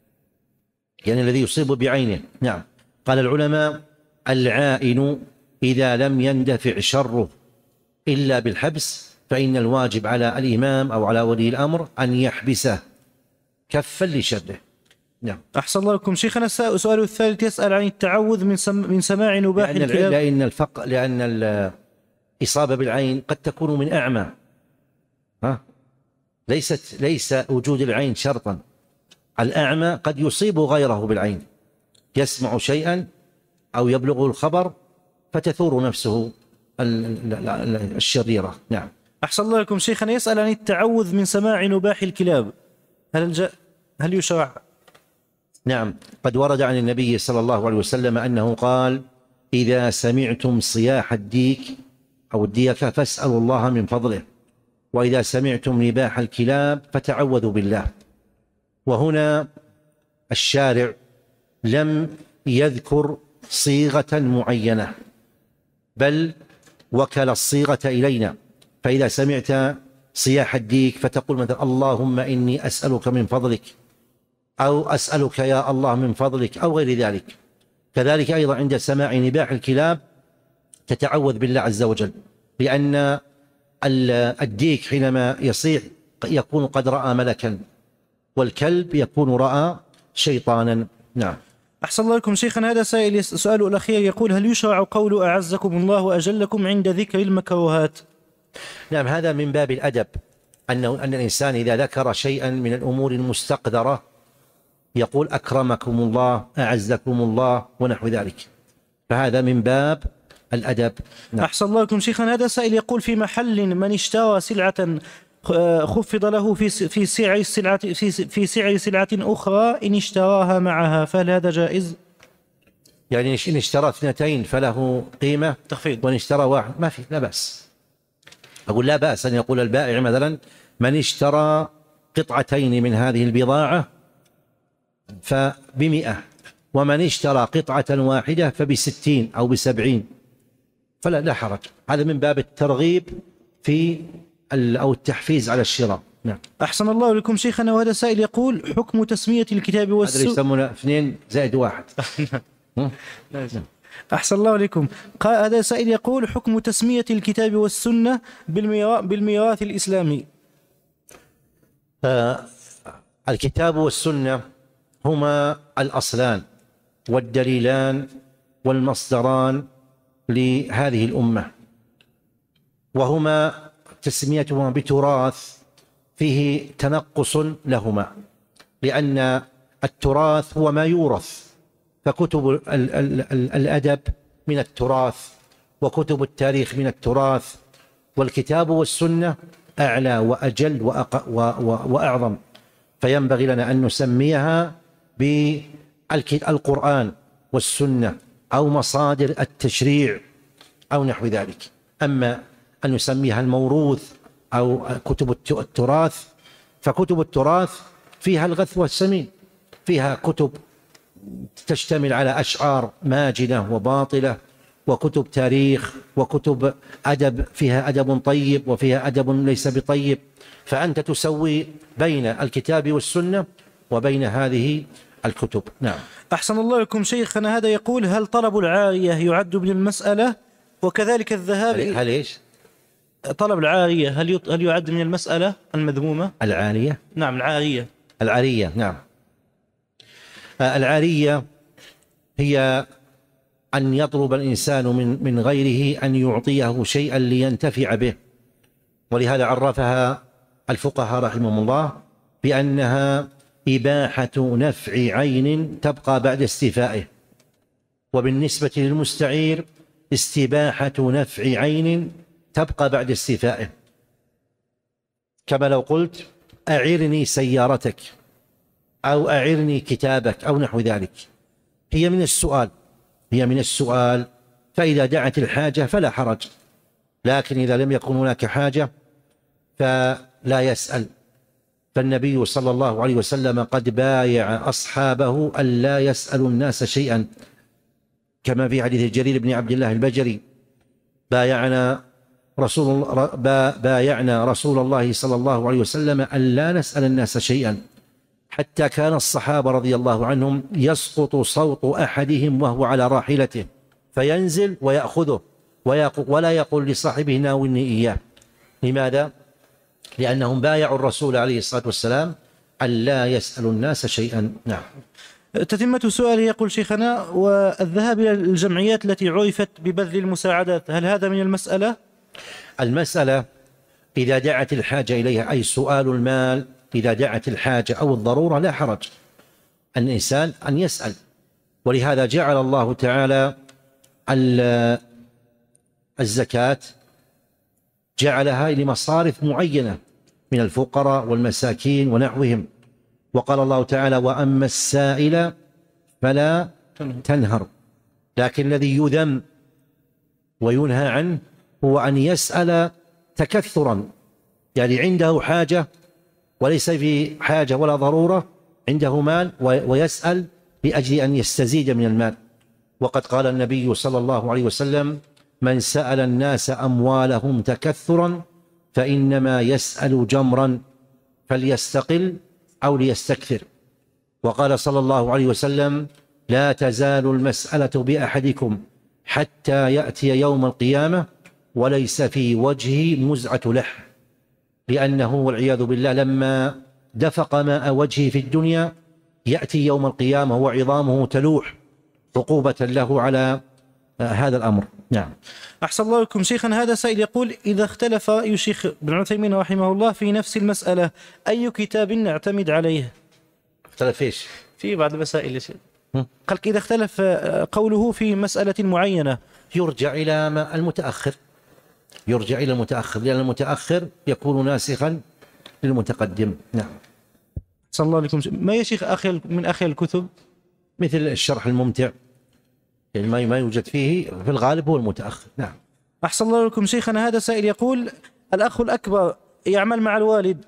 يعني الذي يصيب بعينه. نعم. قال العلماء العائن إذا لم يندفع شره إلا بالحبس فإن الواجب على الإمام أو على ولي الأمر أن يحبسه كفا لشره. نعم. أحسن الله لكم شيخنا. سؤاله الثالث يسأل عن التعوذ من سم من سماع نباح لأن الكلاب. لأن الفق لأن الإصابة بالعين قد تكون من أعمى، ها ليست ليس وجود العين شرطا، الأعمى قد يصيب غيره بالعين، يسمع شيئا أو يبلغه الخبر فتثور نفسه الشريرة. نعم. أحسن الله لكم شيخنا. يسأل عن التعوذ من سماع نباح الكلاب، هل الج... هل يشرع؟ نعم. قد ورد عن النبي صلى الله عليه وسلم أنه قال إذا سمعتم صياح الديك أو الديكة فاسألوا الله من فضله، وإذا سمعتم نباح الكلاب فتعوذوا بالله. وهنا الشارع لم يذكر صيغة معينة بل وكل الصيغة إلينا، فإذا سمعت صياح الديك فتقول مثلا اللهم إني أسألك من فضلك، أو أسألك يا الله من فضلك، أو غير ذلك. كذلك أيضا عند سماع نباح الكلاب تتعوذ بالله عز وجل، لأن الديك حينما يصيح يكون قد رأى ملكا، والكلب يكون رأى شيطانا. نعم. أحسن الله لكم شيخنا. هذا سائل سؤاله الأخير يقول هل يشرع قول أعزكم الله وأجلكم عند ذكر المكروهات؟ نعم. هذا من باب الأدب، أنه أن الإنسان إذا ذكر شيئا من الأمور المستقدرة يقول أكرمكم الله أعزكم الله ونحو ذلك، فهذا من باب الأدب. نعم. أحسن الله لكم شيخنا. هذا سائل يقول في محل من اشترى سلعة خفض له في في سعر السلعة في في سعر سلعة أخرى إن اشتراها معها، فهل هذا جائز؟ يعني إن اشترى اثنتين فله قيمة تخفيض، وإن اشترى واحد ما في، لا بأس. أقول لا بأس أن يقول البائع مثلا من اشترى قطعتين من هذه البضاعة فبمئة، ومن اشترى قطعة واحدة فبستين أو بسبعين، فلا لا حرج. هذا من باب الترغيب في أو التحفيز على الشراء. نعم. أحسن الله لكم شيخنا. وهذا سائل يقول حكم تسمية الكتاب والسنة. هذا يسمونه اثنين زائد واحد. أحسن الله لكم. هذا سائل يقول حكم تسمية الكتاب والسنة بالميراث الإسلامي. آه الكتاب والسنة هما الأصلان والدليلان والمصدران لهذه الأمة، وهما تسميتهما بتراث فيه تنقص لهما، لأن التراث هو ما يورث، فكتب ال ال ال الأدب من التراث، وكتب التاريخ من التراث، والكتاب والسنة أعلى وأجل وأق و و وأعظم، فينبغي لنا أن نسميها بالقرآن والسنة أو مصادر التشريع أو نحو ذلك. أما أن يسميها الموروث أو كتب التراث، فكتب التراث فيها الغث والسمين، فيها كتب تشتمل على أشعار ماجنة وباطلة، وكتب تاريخ، وكتب أدب فيها أدب طيب وفيها أدب ليس بطيب. فأنت تسوي بين الكتاب والسنة وبين هذه الكتب. نعم. أحسن الله لكم شيخنا. هذا يقول: هل طلب العارية يعد من المسألة؟ وكذلك الذهاب هل, هل إيش؟ طلب العارية هل هل يعد من المسألة المذمومة؟ العارية؟ نعم العارية. العارية نعم. العارية هي أن يطلب الإنسان من من غيره أن يعطيه شيئا لينتفع به، ولهذا عرفها الفقهاء رحمهم الله بأنها إباحة نفع عين تبقى بعد استيفائه، وبالنسبة للمستعير استباحة نفع عين تبقى بعد استيفائه، كما لو قلت أعرني سيارتك أو أعرني كتابك أو نحو ذلك. هي من السؤال هي من السؤال فإذا دعت الحاجة فلا حرج، لكن إذا لم يكن هناك حاجة فلا يسأل. فالنبي صلى الله عليه وسلم قد بايع أصحابه أن لا يسألوا الناس شيئا، كما في حديث جرير بن عبد الله البجلي: بايعنا رسول بايعنا رسول الله صلى الله عليه وسلم أن لا نسأل الناس شيئا، حتى كان الصحابة رضي الله عنهم يسقط صوت أحدهم وهو على راحلته فينزل ويأخذه ولا يقول لصاحبه ناولني إياه. لماذا؟ لأنهم بايعوا الرسول عليه الصلاة والسلام أن لا يسألوا الناس شيئا. نعم. تتمة سؤاله يقول شيخنا: والذهاب إلى الجمعيات التي عرفت ببذل المساعدات، هل هذا من المسألة؟ المسألة إذا دعت الحاجة إليها، أي سؤال المال إذا دعت الحاجة أو الضرورة لا حرج أن الإنسان أن يسأل. ولهذا جعل الله تعالى الزكاة جعلها لمصارف معينة من الفقراء والمساكين ونحوهم، وقال الله تعالى: وأما السائل فلا تنهر. لكن الذي يذم وينهى عنه هو أن يسأل تكثرا، يعني عنده حاجة وليس في حاجة ولا ضرورة، عنده مال ويسأل لأجل أن يستزيد من المال. وقد قال النبي صلى الله عليه وسلم: من سأل الناس أموالهم تكثرا فإنما يسأل جمرا فليستقل أو ليستكثر. وقال صلى الله عليه وسلم: لا تزال المسألة بأحدكم حتى يأتي يوم القيامة وليس في وجهه مزعة لحم، لأنه والعياذ بالله لما دفق ماء وجهه في الدنيا يأتي يوم القيامة وعظامه تلوح عقوبة له على هذا الأمر. نعم. أحسن الله لكم شيخا. هذا سائل يقول: إذا اختلف أي شيخ ابن عثيمين رحمه الله في نفس المسألة أي كتاب نعتمد عليه؟ اختلف إيش؟ في بعض المسائل يا شيخ. قال: إذا اختلف قوله في مسألة معينة يرجع إلى المتأخر يرجع إلى المتأخر لأن المتأخر يكون ناسخا للمتقدم. نعم. أحسن الله لكم. ما يا شيخ أخي من أخي الكتب؟ مثل الشرح الممتع، يعني ما ما يوجد فيه في الغالب هو المتأخر. نعم. أحسن الله لكم شيخنا. هذا سائل يقول: الأخ الأكبر يعمل مع الوالد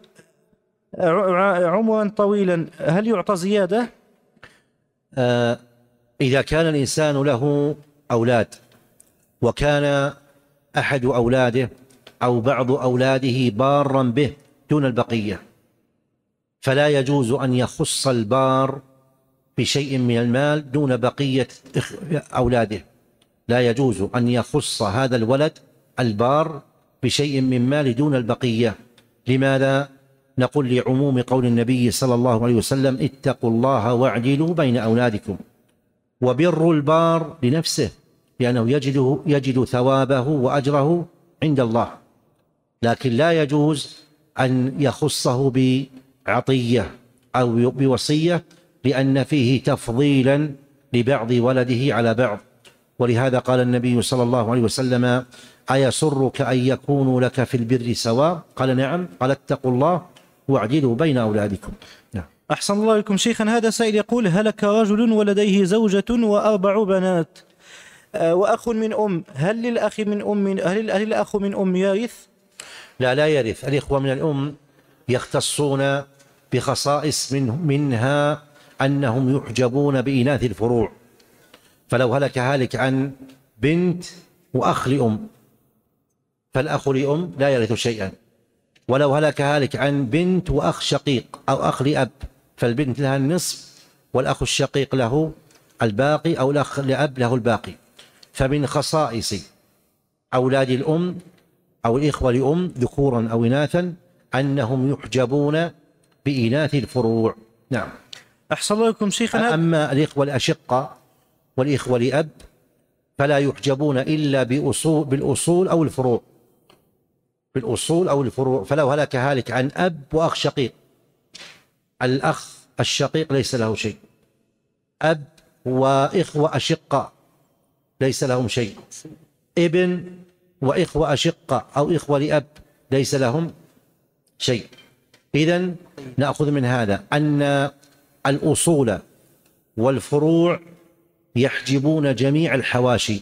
عمرا طويلا، هل يعطى زيادة؟ آه إذا كان الإنسان له أولاد وكان أحد أولاده أو بعض أولاده بارا به دون البقية، فلا يجوز أن يخص البار بشيء من المال دون بقية أولاده. لا يجوز أن يخص هذا الولد البار بشيء من مال دون البقية. لماذا؟ نقول لعموم قول النبي صلى الله عليه وسلم: اتقوا الله واعدلوا بين أولادكم. وبر البار لنفسه لأنه يجد, يجد ثوابه وأجره عند الله، لكن لا يجوز أن يخصه بعطية أو بوصية لأن فيه تفضيلا لبعض ولده على بعض. ولهذا قال النبي صلى الله عليه وسلم: أيسرك أن يكونوا لك في البر سواء؟ قال: نعم. قال: اتقوا الله واعدلوا بين أولادكم. نعم. أحسن الله إليكم شيخا. هذا سائل يقول: هلك رجل ولديه زوجة وأربع بنات وأخ من أم، هل للأخ من أم هل هل الأخ من أم يرث؟ لا، لا يرث. الإخوة من الأم يختصون بخصائص منه منها أنهم يحجبون بإناث الفروع، فلو هلك هالك عن بنت وأخ لأم فالأخ لأم لا يرث شيئا، ولو هلك هالك عن بنت وأخ شقيق أو أخ لأب فالبنت لها النصف والأخ الشقيق له الباقي أو الأخ لأب له الباقي. فمن خصائص أولاد الأم أو الإخوة لأم ذكورا أو إناثا أنهم يحجبون بإناث الفروع. نعم. أحسن الله إليكم شيخنا. أما الإخوة الأشقة والإخوة لأب فلا يحجبون إلا بأصول بالأصول أو الفروع، بالأصول أو الفروع. فلو هلك هالك عن أب وأخ شقيق، الأخ الشقيق ليس له شيء، أب وإخوة أشقة ليس لهم شيء، ابن وإخوة أشقة أو إخوة لأب ليس لهم شيء. إذن نأخذ من هذا أن الأصول والفروع يحجبون جميع الحواشي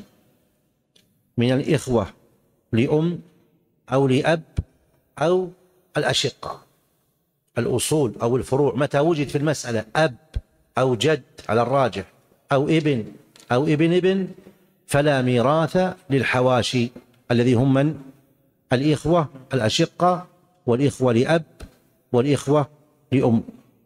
من الإخوة لأم أو لأب أو الأشقة. الأصول أو الفروع متى وجد في المسألة أب أو جد على الراجح أو ابن أو ابن ابن فلا ميراث للحواشي الذي هم من الإخوة الأشقة والإخوة لأب والإخوة لأم.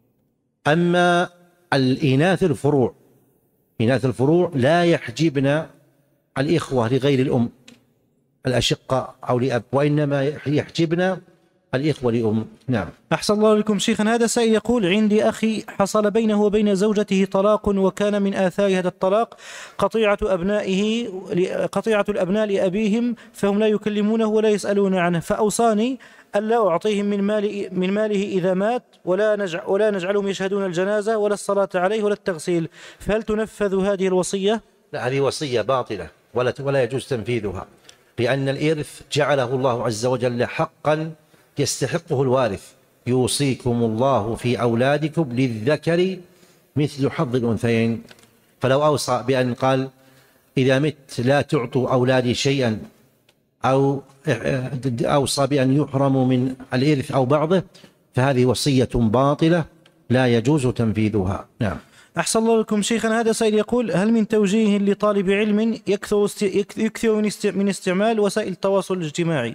أما الإناث الفروع، إناث الفروع لا يحجبن الإخوة لغير الأم الأشقة أو لأب، وإنما يحجبن الإخوة لأم. نعم. أحسن الله لكم شيخا. هذا سائل يقول: عندي أخي حصل بينه وبين زوجته طلاق، وكان من آثار هذا الطلاق قطيعة أبنائه قطيعة الأبناء لأبيهم، فهم لا يكلمونه ولا يسألون عنه، فأوصاني ألا أعطيهم من مال من ماله إذا مات، ولا نجع ولا نجعلهم يشهدون الجنازة ولا الصلاة عليه ولا التغسيل، فهل تنفذ هذه الوصية؟ لا، هذه وصية باطلة ولا ولا يجوز تنفيذها، لأن الإرث جعله الله عز وجل حقا يستحقه الوارث. يوصيكم الله في أولادكم للذكر مثل حظ الأنثيين. فلو أوصى بأن قال إذا مت لا تعطوا أولادي شيئا، أو أوصى بأن يحرموا من الإرث أو بعضه، فهذه وصية باطلة لا يجوز تنفيذها. نعم. أحسن الله لكم شيخنا. هذا سائل يقول: هل من توجيه لطالب علم يكثر يكثر من استعمال وسائل التواصل الاجتماعي؟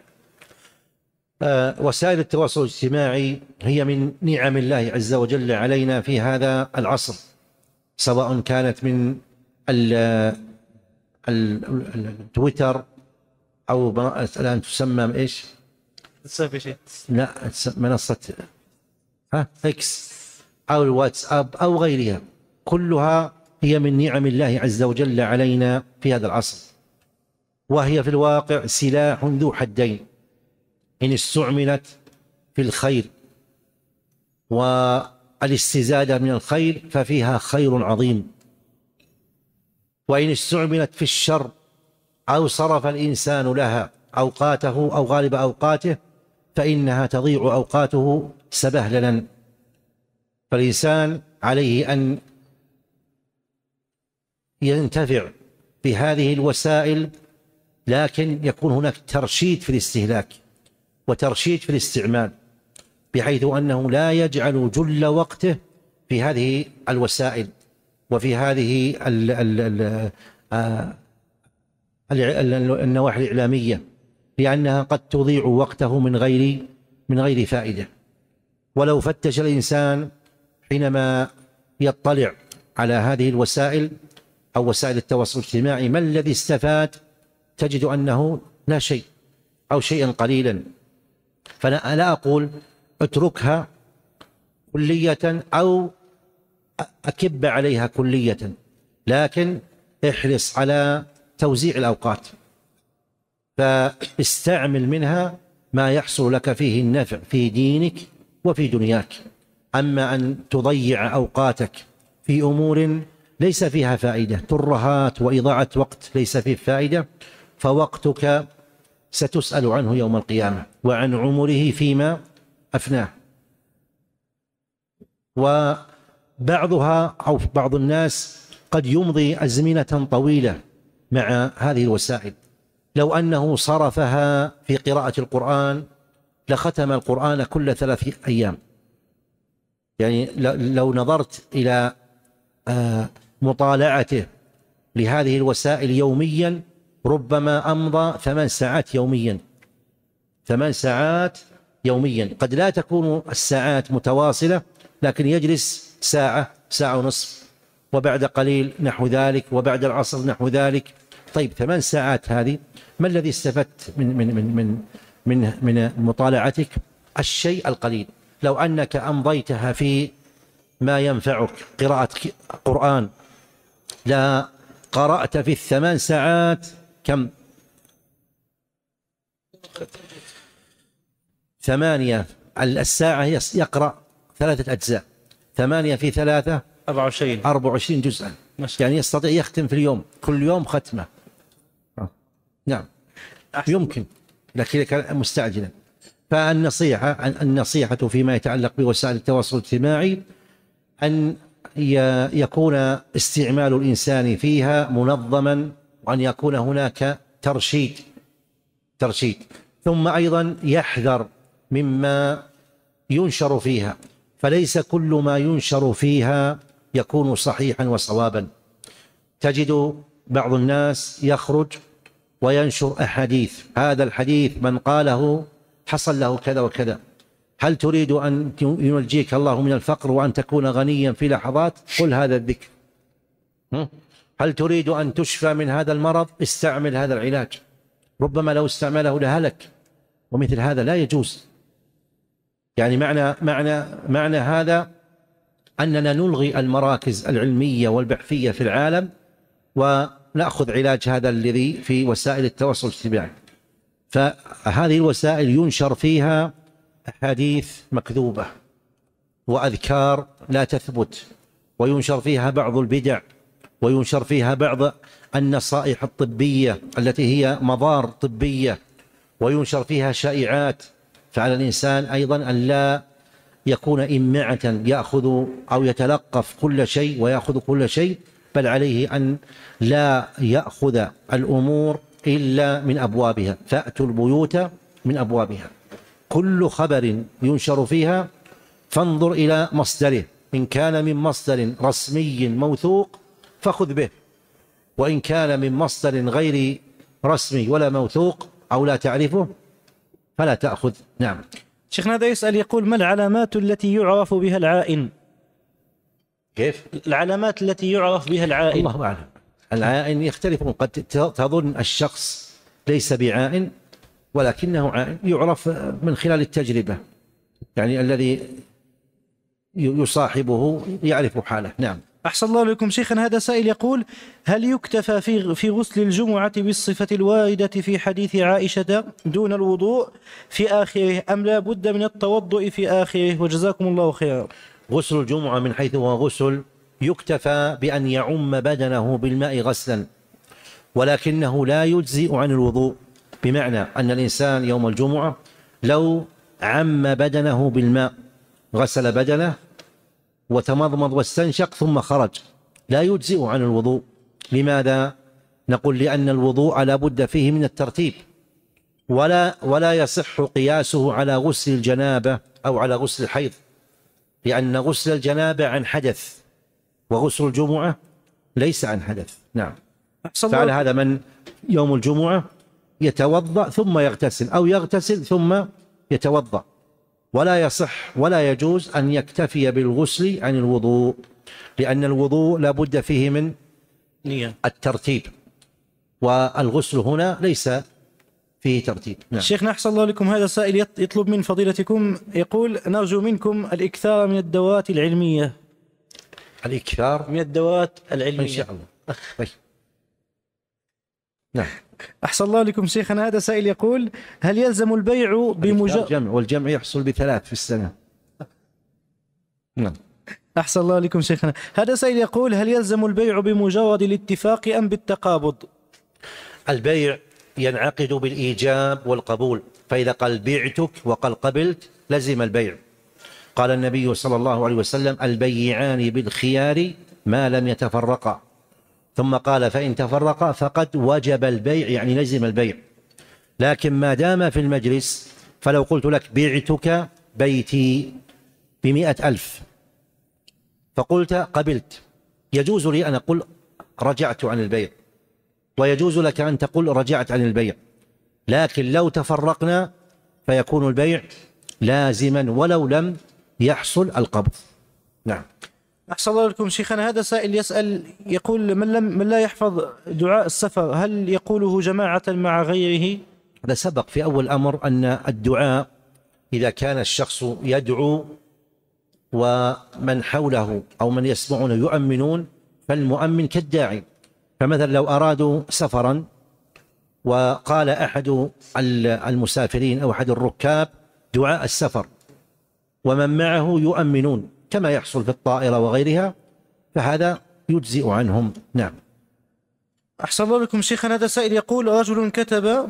آه وسائل التواصل الاجتماعي هي من نعم الله عز وجل علينا في هذا العصر، سواء كانت من التويتر أو الآن تسمى إيش؟ لا، منصة ها إكس أو الواتساب أو غيرها، كلها هي من نعم الله عز وجل علينا في هذا العصر، وهي في الواقع سلاح ذو حدين. إن استعملت في الخير والاستزادة من الخير ففيها خير عظيم، وإن استعملت في الشر أو صرف الإنسان لها أوقاته أو غالب أوقاته فإنها تضيع أوقاته سبهللا. فالإنسان عليه أن ينتفع بهذه الوسائل، لكن يكون هناك ترشيد في الاستهلاك وترشيد في الاستعمال، بحيث أنه لا يجعل جل وقته في هذه الوسائل وفي هذه ال ال ال النواحي الإعلامية، لأنها قد تضيع وقته من غير من غير فائدة. ولو فتش الإنسان حينما يطلع على هذه الوسائل أو وسائل التواصل الاجتماعي ما الذي استفاد، تجد أنه لا شيء أو شيئا قليلا. فأنا لا أقول اتركها كلية أو أكب عليها كلية، لكن احرص على توزيع الأوقات، فاستعمل منها ما يحصل لك فيه النفع في دينك وفي دنياك. أما أن تضيع أوقاتك في أمور ليس فيها فائدة، ترهات وإضاعة وقت ليس فيه فائدة، فوقتك ستسأل عنه يوم القيامة وعن عمره فيما أفناه. وبعضها أو بعض الناس قد يمضي أزمنة طويلة مع هذه الوسائل. لو أنه صرفها في قراءة القرآن لختم القرآن كل ثلاث أيام. يعني لو نظرت إلى مطالعته لهذه الوسائل يوميا ربما أمضى ثمان ساعات يوميا، ثمان ساعات يوميا. قد لا تكون الساعات متواصلة، لكن يجلس ساعة، ساعة ونصف، وبعد قليل نحو ذلك، وبعد العصر نحو ذلك. طيب ثمان ساعات هذه ما الذي استفدت من من من من من, من مطالعتك؟ الشيء القليل. لو أنك أمضيتها في ما ينفعك قراءة قرآن، لا قرأت في الثمان ساعات كم؟ ثمانية. الساعة يقرأ ثلاثة أجزاء، ثمانية في ثلاثة أربعة وعشرين أربعة وعشرين جزءا، يعني يستطيع يختم في اليوم، كل يوم ختمة. نعم يمكن، لكن كان مستعجلا. فالنصيحة النصيحة فيما يتعلق بوسائل التواصل الاجتماعي أن يكون استعمال الإنسان فيها منظما، وأن يكون هناك ترشيد ترشيد ثم أيضا يحذر مما ينشر فيها، فليس كل ما ينشر فيها يكون صحيحا وصوابا. تجد بعض الناس يخرج وينشر أحاديث، هذا الحديث من قاله حصل له كذا وكذا. هل تريد أن ينجيك الله من الفقر وأن تكون غنيا في لحظات؟ قل هذا الذكر. هل تريد أن تشفى من هذا المرض؟ استعمل هذا العلاج، ربما لو استعمله لهلك. ومثل هذا لا يجوز. يعني معنى معنى معنى هذا أننا نلغي المراكز العلمية والبحثية في العالم ونأخذ علاج هذا الذي في وسائل التواصل الاجتماعي. فهذه الوسائل ينشر فيها أحاديث مكذوبة وأذكار لا تثبت، وينشر فيها بعض البدع، وينشر فيها بعض النصائح الطبية التي هي مضار طبية، وينشر فيها شائعات. فعلى الإنسان أيضا أن لا يكون إمعة يأخذ أو يتلقف كل شيء ويأخذ كل شيء، بل عليه أن لا يأخذ الأمور إلا من أبوابها. فأتوا البيوت من أبوابها. كل خبر ينشر فيها فانظر إلى مصدره، إن كان من مصدر رسمي موثوق فخذ به، وإن كان من مصدر غير رسمي ولا موثوق أو لا تعرفه فلا تأخذ. نعم. شيخنا هذا يسأل يقول: ما العلامات التي يعرف بها العائن؟ كيف؟ العلامات التي يعرف بها العائن. الله أعلم. العائن يختلفون، قد تظن الشخص ليس بعائن ولكنه عائن، يعرف من خلال التجربة، يعني الذي يصاحبه يعرف حاله. نعم. أحسن الله لكم شيخنا. هذا سائل يقول: هل يكتفى في في غسل الجمعة بالصفة الواردة في حديث عائشة دون الوضوء في آخره، أم لا بد من التوضؤ في آخره؟ وجزاكم الله خيرا. غسل الجمعة من حيث هو غسل يكتفى بأن يعم بدنه بالماء غسلا، ولكنه لا يجزئ عن الوضوء. بمعنى أن الإنسان يوم الجمعة لو عم بدنه بالماء، غسل بدنه وتمضمض واستنشق ثم خرج، لا يجزئ عن الوضوء. لماذا؟ نقول لأن الوضوء لا بد فيه من الترتيب، ولا ولا يصح قياسه على غسل الجنابة أو على غسل الحيض، لأن غسل الجنابة عن حدث وغسل الجمعة ليس عن حدث. نعم. فعلى هذا من يوم الجمعة يتوضأ ثم يغتسل، أو يغتسل ثم يتوضأ، ولا يصح ولا يجوز أن يكتفي بالغسل عن الوضوء، لأن الوضوء لا بد فيه من الترتيب، والغسل هنا ليس فيه ترتيب. نعم. شيخنا أحسن الله لكم. هذا سائل يطلب من فضيلتكم، يقول: نرجو منكم الإكثار من الدورات العلمية. الإكثار من الدورات العلمية إن شاء الله. طيب. نعم. أحسن الله لكم شيخنا. هذا سائل يقول: هل يلزم البيع بمجرد جمع، والجمع يحصل بثلاث في السنة. نعم. أحسن الله لكم شيخنا. هذا سائل يقول: هل يلزم البيع بمجرد الاتفاق أم بالتقابض؟ البيع ينعقد بالإيجاب والقبول، فإذا قال بعتك وقال قبلت لزم البيع. قال النبي صلى الله عليه وسلم: البيعان بالخيار ما لم يتفرقا. ثم قال: فإن تفرقا فقد وجب البيع، يعني لزم البيع. لكن ما دام في المجلس، فلو قلت لك: بعتك بيتي بمئة ألف، فقلت قبلت، يجوز لي أن أقول رجعت عن البيع، ويجوز لك أن تقول رجعت عن البيع. لكن لو تفرقنا فيكون البيع لازما ولو لم يحصل القبض. نعم. أحسن الله لكم شيخنا. هذا سائل يسأل يقول: من, لم من لا يحفظ دعاء السفر هل يقوله جماعة مع غيره؟ هذا سبق في أول أمر أن الدعاء إذا كان الشخص يدعو ومن حوله أو من يسمعون يؤمنون، فالمؤمن كالداعي. فمثلا لو أرادوا سفرا وقال أحد المسافرين أو أحد الركاب دعاء السفر ومن معه يؤمنون كما يحصل في الطائرة وغيرها، فهذا يجزئ عنهم. نعم. أحسن الله لكم شيخنا. هذا سائل يقول: رجل كتب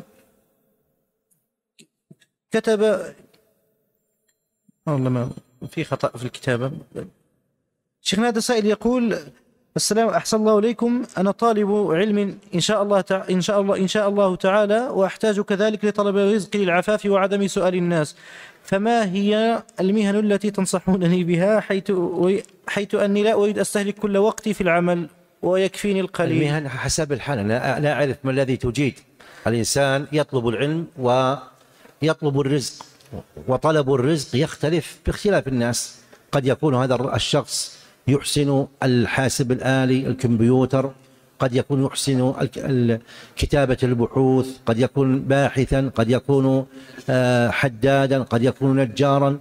كتب والله ما في خطأ في الكتابة. شيخنا هذا سائل يقول: السلام، أحسن الله إليكم، أنا طالب علم إن شاء الله تع... إن شاء الله إن شاء الله تعالى، وأحتاج كذلك لطلب الرزق للعفاف وعدم سؤال الناس، فما هي المهن التي تنصحونني بها حيث حيث أني لا أريد أستهلك كل وقتي في العمل ويكفيني القليل؟ المهن حسب الحال، أنا لا أعرف ما الذي تجيد. الإنسان يطلب العلم ويطلب الرزق، وطلب الرزق يختلف باختلاف الناس. قد يكون هذا الشخص يحسن الحاسب الآلي الكمبيوتر، قد يكون يحسن كتابة البحوث، قد يكون باحثا، قد يكون حدادا، قد يكون نجارا،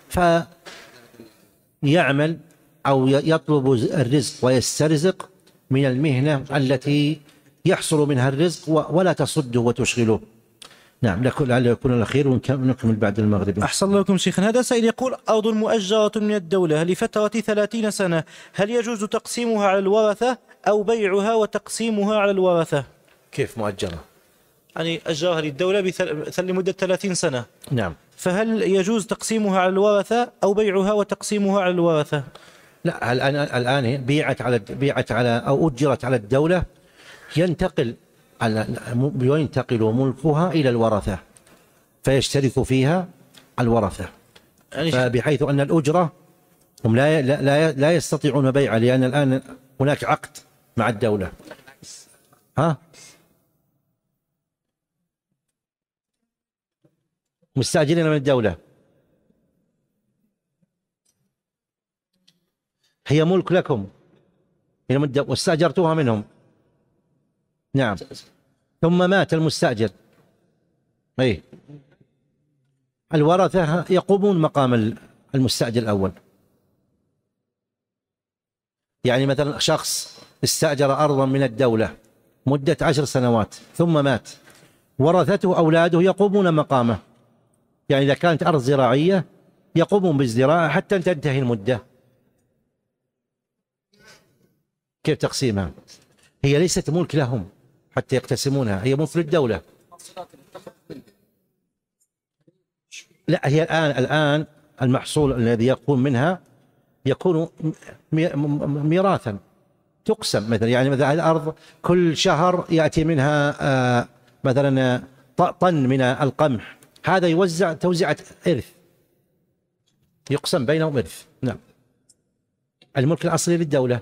فيعمل أو يطلب الرزق ويسترزق من المهنة التي يحصل منها الرزق ولا تصده وتشغله. نعم. لعل يكون الأخير ونكمل بعد المغرب. أحسن الله لكم شيخنا. هذا سائل يقول: أرض مؤجرة من الدولة لفترة ثلاثين سنة، هل يجوز تقسيمها على الورثة أو بيعها وتقسيمها على الورثة؟ كيف مؤجرة؟ يعني أجرها للدولة لمدة ثلاثين سنة. نعم. فهل يجوز تقسيمها على الورثة أو بيعها وتقسيمها على الورثة؟ لا، الآن الآن بيعت على بيعت على أو أجرت على الدولة، ينتقل ينتقل ملكها إلى الورثة فيشترك فيها الورثة، فبحيث أن الأجرة هم لا لا لا يستطيعون بيعها، لأن الآن هناك عقد مع الدولة. ها؟ مستأجرين من الدولة، هي ملك لكم واستأجرتوها منهم. نعم. ثم مات المستأجر، أي الورثة يقومون مقام المستأجر الأول. يعني مثلا شخص استأجر أرضا من الدولة مدة عشر سنوات ثم مات، ورثته أولاده يقومون مقامه. يعني إذا كانت أرض زراعية يقومون بالزراعة حتى تنتهي المدة. كيف تقسيمها؟ هي ليست ملك لهم حتى يقتسمونها، هي ملك للدولة. لا، هي الآن الآن المحصول الذي يقوم منها يكون ميراثا تقسم. مثلا يعني مثلا الأرض كل شهر يأتي منها آه مثلا طن من القمح، هذا يوزع توزيعة إرث، يقسم بينهم إرث. نعم. الملك الأصلي للدولة.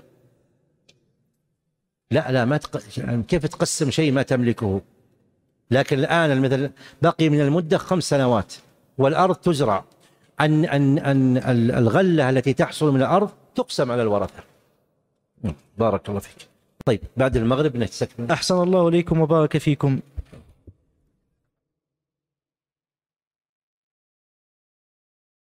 لا لا ما تق... كيف تقسم شيء ما تملكه؟ لكن الآن المثل بقي من المدة خمس سنوات والأرض تزرع، أن أن أن الغلة التي تحصل من الأرض تقسم على الورثة. بارك الله فيك. طيب بعد المغرب نستكمل. أحسن الله إليكم وبارك فيكم.